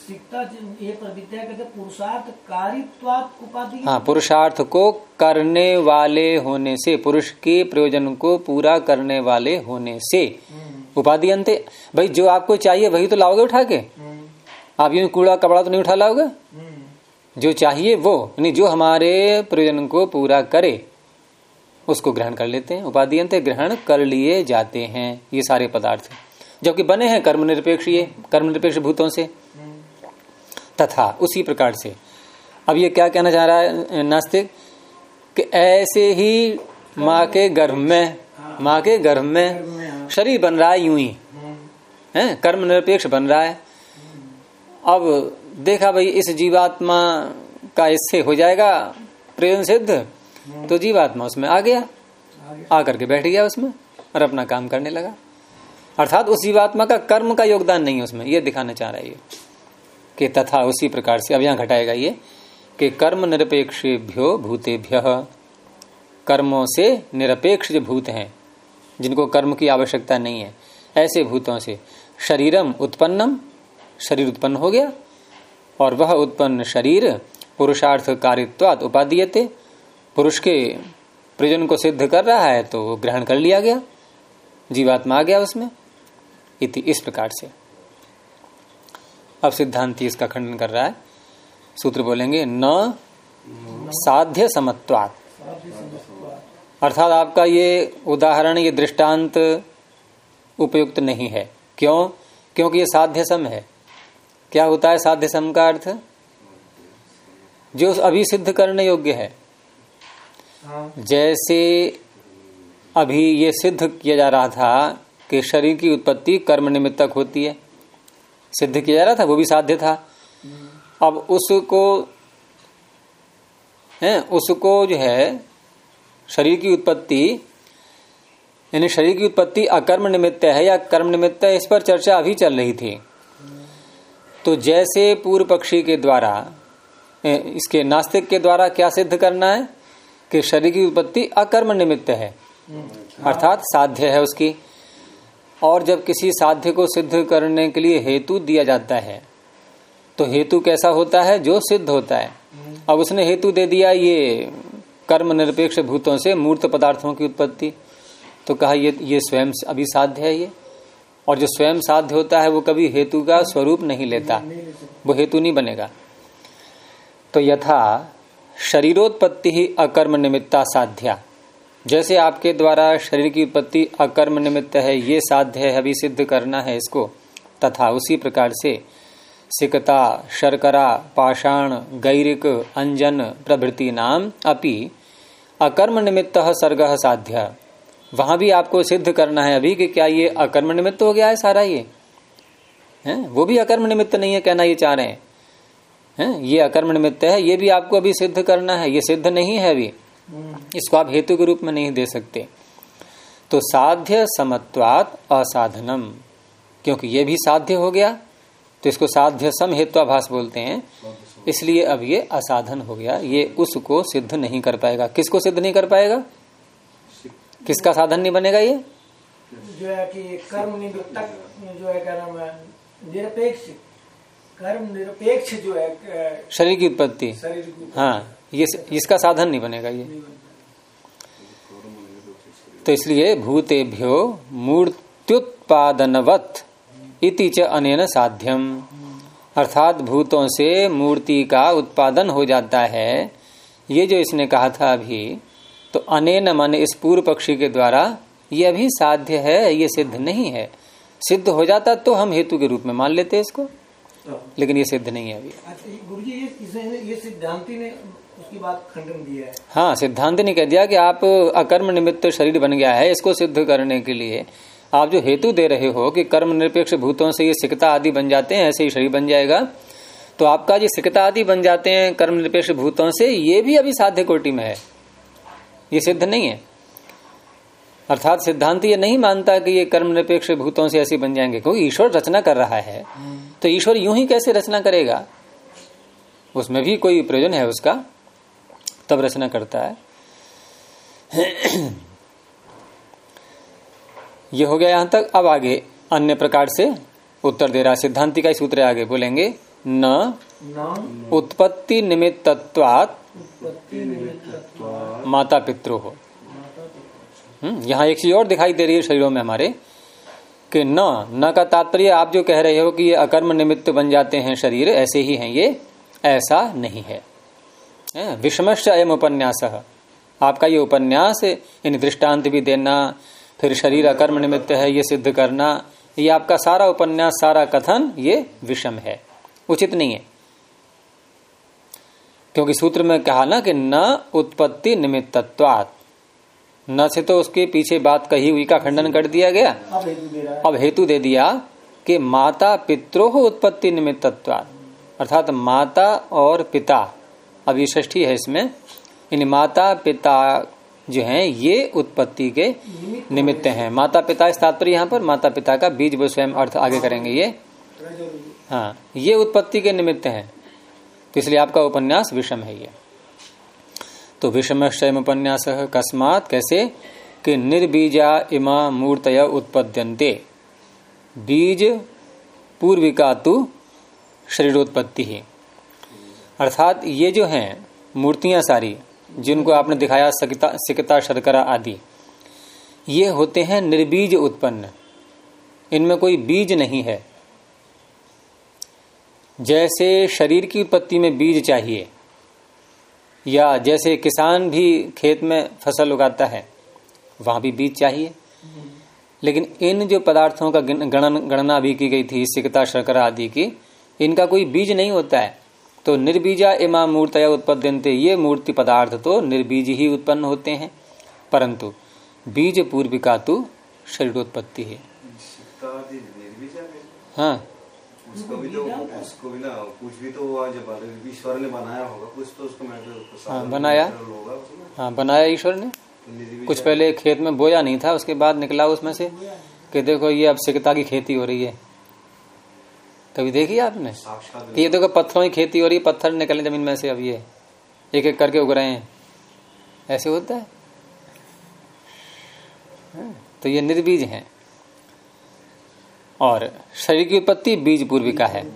सिकता ये प्रविद्या कहते पुरुषार्थ कारित्वात् उपाधि। हाँ, पुरुषार्थ को करने वाले होने से, पुरुष के प्रयोजन को पूरा करने वाले होने से उपाधि अंते। भाई जो आपको चाहिए वही तो लाओगे उठा के, आप यूं कूड़ा कपड़ा तो नहीं उठा लाओगे। जो चाहिए वो, यानी जो हमारे प्रयोजन को पूरा करे उसको ग्रहण कर लेते हैं। उपाधि अंते ग्रहण कर लिए जाते हैं ये सारे पदार्थ, जबकि बने हैं कर्म निरपेक्ष, ये कर्म निरपेक्ष भूतों से। तथा उसी प्रकार से अब ये क्या कहना चाह रहा है नास्तिक, कि ऐसे ही माँ के गर्भ में शरीर बन रहा है, यूं ही है कर्म निरपेक्ष बन रहा है। अब देखा भाई इस जीवात्मा का इससे हो जाएगा प्रयोजन सिद्ध, तो जीवात्मा उसमें आ गया, आकर के बैठ गया उसमें और अपना काम करने लगा। अर्थात उस जीवात्मा का कर्म का योगदान नहीं है उसमें, ये दिखाना चाह रहा है ये कि तथा उसी प्रकार से अब यहां घटाएगा ये कि कर्म निरपेक्षेभ्यो भूतेभ्य, कर्मों से निरपेक्ष जो भूत हैं जिनको कर्म की आवश्यकता नहीं है, ऐसे भूतों से शरीरम उत्पन्नम, शरीर उत्पन्न हो गया और वह उत्पन्न शरीर पुरुषार्थ कारित्वात् उपादीयते, पुरुष के प्रयोजन को सिद्ध कर रहा है तो ग्रहण कर लिया गया, जीवात्मा आ गया उसमें। इति इस प्रकार से अब सिद्धांति इसका खंडन कर रहा है। सूत्र बोलेंगे न साध्य समत्वात्, अर्थात आपका ये उदाहरण, ये दृष्टांत उपयुक्त नहीं है। क्यों? क्योंकि ये साध्य सम है। क्या होता है साध्य सम का अर्थ? जो अभी सिद्ध करने योग्य है। जैसे अभी ये सिद्ध किया जा रहा था कि शरीर की उत्पत्ति कर्म निमित्तक होती है, सिद्ध किया जा रहा था, वो भी साध्य था। अब उसको जो है शरीर की उत्पत्ति, यानी शरीर की उत्पत्ति अकर्म निमित्त है या कर्म निमित्त है, इस पर चर्चा अभी चल रही थी। तो जैसे पूर्व पक्षी के द्वारा, इसके नास्तिक के द्वारा क्या सिद्ध करना है कि शरीर की उत्पत्ति अकर्म निमित्त है, अर्थात साध्य है उसकी। और जब किसी साध्य को सिद्ध करने के लिए हेतु दिया जाता है तो हेतु कैसा होता है? जो सिद्ध होता है। अब उसने हेतु दे दिया ये कर्म निरपेक्ष भूतों से मूर्त पदार्थों की उत्पत्ति, तो कहा ये स्वयं अभी साध्य है ये। और जो स्वयं साध्य होता है वो कभी हेतु का स्वरूप नहीं लेता, वो हेतु नहीं बनेगा। तो यथा शरीरोत्पत्ति ही अकर्म निमित्ता साध्या, जैसे आपके द्वारा शरीर की उत्पत्ति अकर्म निमित्त है, ये साध्य है, अभी सिद्ध करना है इसको। तथा उसी प्रकार से सिकता, शर्करा, पाषाण, गैरिक, अंजन प्रभृति नाम अपि अकर्म निमित्त सर्गः साध्य, वहां भी आपको सिद्ध करना है अभी कि क्या ये अकर्म निमित्त हो गया है सारा, ये है वो भी अकर्म निमित्त नहीं है, कहना ये चाह रहे हैं ये अकर्म निमित्त है, ये भी आपको अभी सिद्ध करना है, ये सिद्ध नहीं है अभी, इसको आप हेतु के रूप में नहीं दे सकते। तो साध्य समत्वात् असाधनम, क्योंकि ये भी साध्य हो गया तो इसको साध्य सम हेत्वाभास बोलते हैं, इसलिए अब ये असाधन हो गया, ये उसको सिद्ध नहीं कर पाएगा। किसको सिद्ध नहीं कर पाएगा? किसका साधन नहीं बनेगा? ये जो है कि कर्म निमित्तक जो है क्या नाम है, निरपेक्ष, कर्म निरपेक्ष जो है शरीर की उत्पत्ति, हाँ, ये इसका साधन नहीं बनेगा ये। तो इसलिए भूतेभ्यो मूर्त्युत्पादनवत् इति च अनेन साध्यम, अर्थात भूतों से मूर्ति का उत्पादन हो जाता है, ये जो इसने कहा था अभी, तो अनेन मन इस पूर्व पक्षी के द्वारा ये अभी साध्य है, ये सिद्ध नहीं है। सिद्ध हो जाता तो हम हेतु के रूप में मान लेते इसको, लेकिन ये सिद्ध नहीं है अभी। गुरुजी ये सिद्धांति ने उसकी बात खंडन दिया है। हाँ, सिद्धांत ने कह दिया कि आप अकर्म निमित्त शरीर बन गया है, इसको सिद्ध करने के लिए आप जो हेतु दे रहे हो कि कर्म निरपेक्ष भूतों से ये सिकता आदि बन जाते हैं, ऐसे ही शरीर बन जाएगा, तो आपका जो सिकता आदि बन जाते हैं कर्म निरपेक्ष भूतों से, ये भी अभी साध्य कोटि में है, ये सिद्ध नहीं है। अर्थात सिद्धांत ये नहीं मानता कि ये कर्म निरपेक्ष भूतों से ऐसे बन जाएंगे, क्योंकि ईश्वर रचना कर रहा है, तो ईश्वर यूं ही कैसे रचना करेगा? उसमें भी कोई प्रयोजन है उसका, तब रचना करता है। ये हो गया यहां तक। अब आगे अन्य प्रकार से उत्तर दे रहा है, सिद्धांति का ही सूत्र आगे बोलेंगे न उत्पत्ति निमित्तत्वात् माता पितृ हो। यहाँ एक चीज और दिखाई दे रही है शरीरों में हमारे कि न का तात्पर्य आप जो कह रहे हो कि ये अकर्म निमित्त बन जाते हैं शरीर, ऐसे ही हैं ये, ऐसा नहीं है। विषमश्च अयम उपन्यास, आपका ये उपन्यास इन दृष्टांत भी देना, फिर शरीर अकर्म निमित्त है ये सिद्ध करना, ये आपका सारा उपन्यास, सारा कथन ये विषम है, उचित नहीं है। क्योंकि सूत्र में कहा ना कि न उत्पत्ति निमित्तत्वात्, न से तो उसके पीछे बात कही हुई का खंडन कर दिया गया, अब हेतु दे दिया कि माता पित्रोह उत्पत्ति निमित्तत्वात्, अर्थात माता और पिता, अब ये षष्ठी है इसमें, इन माता पिता जो हैं ये उत्पत्ति के निमित्त हैं। माता पिता इस तात्पर्य यहाँ पर माता पिता का बीज वो स्वयं अर्थ आगे करेंगे ये, हाँ, ये उत्पत्ति के निमित्त हैं, तो इसलिए आपका उपन्यास विषम है ये। तो विषमश्चैव उपन्यास कस्मात्, कैसे कि निर्बीजा इमा मूर्तय उत्पद्यन्ते, बीज पूर्विका तु शरीरोत्पत्ति ही, अर्थात ये जो हैं मूर्तियां सारी जिनको आपने दिखाया सिकता शर्करा आदि, ये होते हैं निर्बीज उत्पन्न, इनमें कोई बीज नहीं है। जैसे शरीर की उत्पत्ति में बीज चाहिए, या जैसे किसान भी खेत में फसल उगाता है वहां भी बीज चाहिए, लेकिन इन जो पदार्थों का गणना भी की गई थी सिकता शर्करा आदि की, इनका कोई बीज नहीं होता है। तो निर्बीजा इमा मूर्तया उत्पद्यन्ते, ये मूर्ति पदार्थ तो निर्बीज ही उत्पन्न होते हैं, परंतु बीज पूर्विका तु शरीरोत्पत्ति है। हाँ, उसको भी ना कुछ भी तो जब ईश्वर ने बनाया होगा कुछ तो उसको हाँ बनाया, हाँ बनाया ईश्वर ने। कुछ पहले खेत में बोया नहीं था, उसके बाद निकला उसमें से कि देखो ये अब सिकता की खेती हो रही है। कभी देखी आपने? ये देखो पत्थरों की खेती हो रही है, पत्थर निकले जमीन में से, अब ये एक एक करके उग रहे हैं, ऐसे होता है। तो ये निर्बीज हैं, और शरीर की उत्पत्ति बीज पूर्विका है।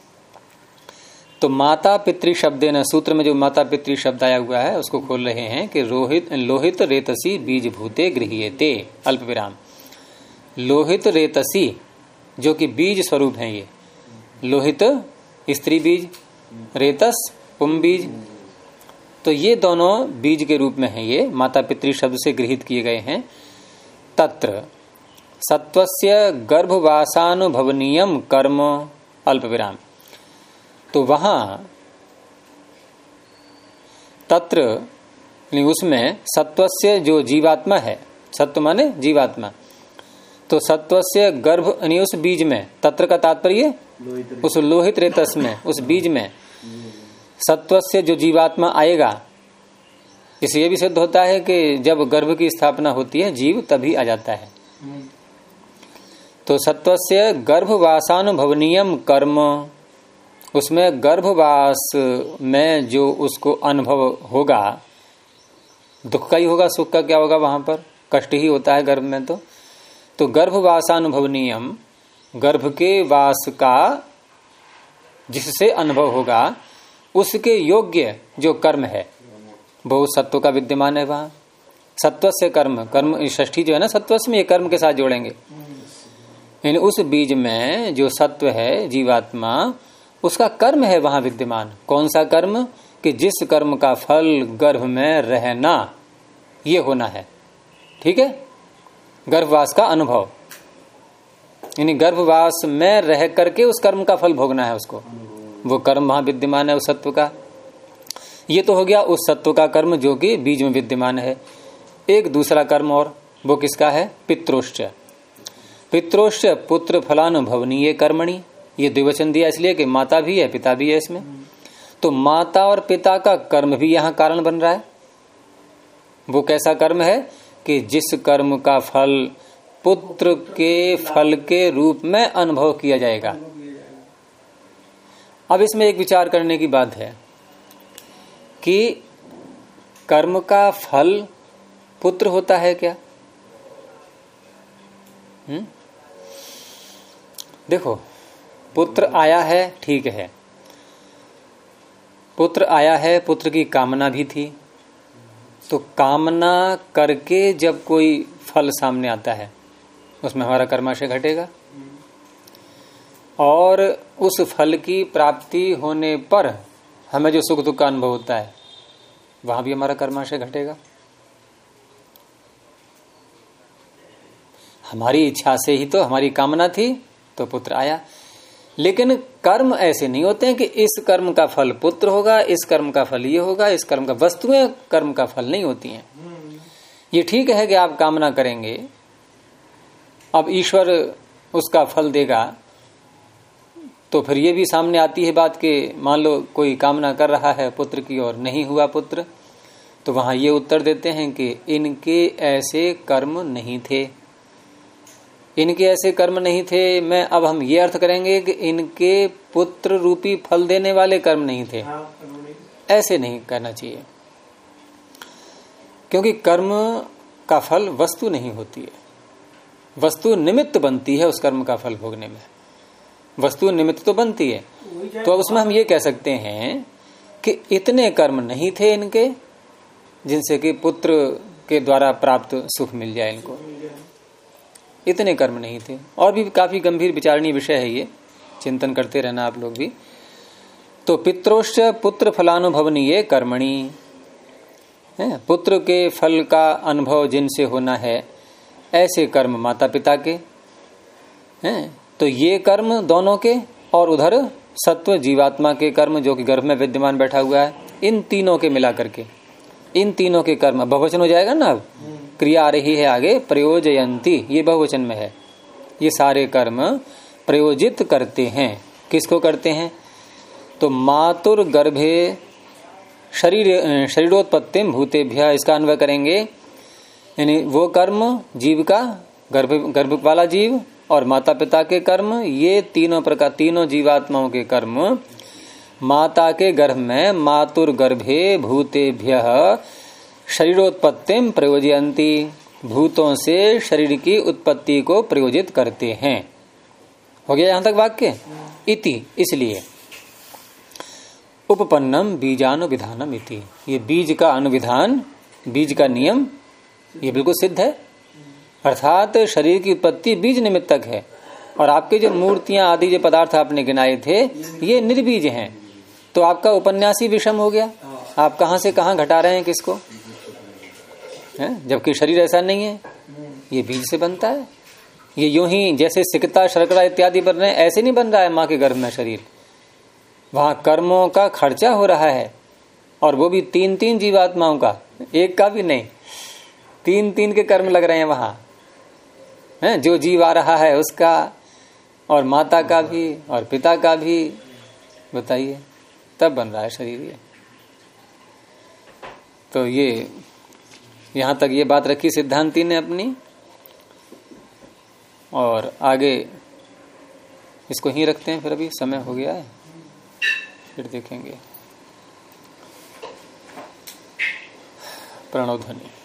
तो माता पितृ शब्द न, सूत्र में जो माता पितृ शब्द आया हुआ है उसको खोल रहे हैं कि लोहित रेतसी बीज भूते गृह्यते, अल्प विराम। लोहित रेतसी जो कि बीज स्वरूप है, ये लोहित स्त्री बीज, रेतस पुम बीज, तो ये दोनों बीज के रूप में है, ये माता पितृ शब्द से गृहीत किए गए हैं। तत्र सत्वस्य गर्भवासानुभवनीयम कर्म, अल्प विराम। तो वहां तत्र उसमें सत्वस्य जो जीवात्मा है, सत्व माने जीवात्मा, तो सत्वस्य गर्भ उस बीज में, तत्र का तात्पर्य उस लोहित रेतस में, उस बीज में सत्वस्य जो जीवात्मा आएगा, इससे ये भी सिद्ध होता है कि जब गर्भ की स्थापना होती है जीव तभी आ जाता है। तो सत्वस्य गर्भवासानुभवनीयम कर्म, उसमें गर्भवास में जो उसको अनुभव होगा, दुख का ही होगा, सुख का क्या होगा, वहां पर कष्ट ही होता है गर्भ में। तो गर्भवासानुभवनीयम, गर्भ के वास का जिससे अनुभव होगा उसके योग्य जो कर्म है वो सत्व का विद्यमान है वहां। सत्व से कर्म, कर्म षष्ठी जो है ना सत्वस में, ये कर्म के साथ जोड़ेंगे। यानी उस बीज में जो सत्व है जीवात्मा, उसका कर्म है वहां विद्यमान। कौन सा कर्म? कि जिस कर्म का फल गर्भ में रहना, ये होना है। ठीक है, गर्भवास का अनुभव, यानी गर्भवास में रह करके उस कर्म का फल भोगना है उसको, वो कर्म वहां विद्यमान है उस सत्व का। ये तो हो गया उस सत्व का कर्म जो कि बीज में विद्यमान है। एक दूसरा कर्म और, वो किसका है? पित्रोश्च। पित्रोश्च पुत्र फलानुभवनीय कर्मणि, ये द्विवचन दिया इसलिए कि माता भी है पिता भी है इसमें। तो माता और पिता का कर्म भी यहाँ कारण बन रहा है। वो कैसा कर्म है? कि जिस कर्म का फल पुत्र के फल के रूप में अनुभव किया जाएगा। अब इसमें एक विचार करने की बात है कि कर्म का फल पुत्र होता है क्या? देखो, पुत्र आया है, ठीक है, पुत्र आया है, पुत्र की कामना भी थी, तो कामना करके जब कोई फल सामने आता है उसमें हमारा कर्माशय घटेगा, और उस फल की प्राप्ति होने पर हमें जो सुख दुख का अनुभव होता है वहां भी हमारा कर्माशय घटेगा। हमारी इच्छा से ही तो, हमारी कामना थी तो पुत्र आया, लेकिन कर्म ऐसे नहीं होते हैं कि इस कर्म का फल पुत्र होगा, इस कर्म का फल ये होगा, इस कर्म का, वस्तुएं कर्म का फल नहीं होती हैं। ये ठीक है कि आप कामना करेंगे, अब ईश्वर उसका फल देगा, तो फिर ये भी सामने आती है बात कि मान लो कोई कामना कर रहा है पुत्र की और नहीं हुआ पुत्र, तो वहां ये उत्तर देते हैं कि इनके ऐसे कर्म नहीं थे, इनके ऐसे कर्म नहीं थे। मैं अब हम ये अर्थ करेंगे कि इनके पुत्र रूपी फल देने वाले कर्म नहीं थे, ऐसे नहीं करना चाहिए, क्योंकि कर्म का फल वस्तु नहीं होती है, वस्तु निमित्त बनती है उस कर्म का फल भोगने में, वस्तु निमित्त तो बनती है। तो अब उसमें हम ये कह सकते हैं कि इतने कर्म नहीं थे इनके जिनसे कि पुत्र के द्वारा प्राप्त सुख मिल जाए इनको, इतने कर्म नहीं थे। और भी काफी गंभीर विचारणीय विषय है ये, चिंतन करते रहना आप लोग भी। तो पित्रोश्च पुत्र फलानुभवनीय कर्मणि, पुत्र के फल का अनुभव जिनसे होना है ऐसे कर्म माता पिता के हैं, तो ये कर्म दोनों के, और उधर सत्व जीवात्मा के कर्म जो कि गर्भ में विद्यमान बैठा हुआ है, इन तीनों के मिला करके, इन तीनों के कर्म, बहुवचन हो जाएगा ना। अब क्रिया आ रही है आगे, प्रयोजयंती, ये बहुवचन में है। ये सारे कर्म प्रयोजित करते हैं, किसको करते हैं? तो मातुर गर्भे शरीरोत्पत्तिम भूतेभ्य, इसका अन्वय करेंगे, यानी वो कर्म जीव का, गर्भ वाला जीव और माता पिता के कर्म, ये तीनों प्रकार, तीनों जीवात्माओं के कर्म माता के गर्भ में मातुर गर्भे भूतेभ्य शरीरोत्पत्तिम प्रयोजयंती, भूतों से शरीर की उत्पत्ति को प्रयोजित करते हैं। हो गया यहां तक वाक्य? इति, इसलिए उपपन्नम बीजानुविधानम इति, ये बीज का अनुविधान, बीज का नियम ये बिल्कुल सिद्ध है, अर्थात शरीर की उत्पत्ति बीज निमित्तक है, और आपके जो मूर्तियां आदि जो पदार्थ आपने गिनाए थे ये निर्बीज हैं। तो आपका उपन्यासी विषम हो गया, आप कहां से कहां घटा रहे हैं किसको, है? जबकि शरीर ऐसा नहीं है, ये बीज से बनता है। ये यूं ही जैसे सिकता शर्करा इत्यादि बन रहे हैं, ऐसे नहीं बन रहा है माँ के गर्भ में शरीर, वहां कर्मों का खर्चा हो रहा है, और वो भी तीन तीन जीवात्माओं का, एक का भी नहीं, तीन तीन के कर्म लग रहे हैं वहां, है? जो जीव आ रहा है उसका, और माता का भी, और पिता का भी, बताइए, तब बन रहा है शरीर ये। तो ये यहां तक ये बात रखी सिद्धांती ने अपनी, और आगे इसको ही रखते हैं, फिर अभी समय हो गया है, फिर देखेंगे। प्रणव ध्वनि।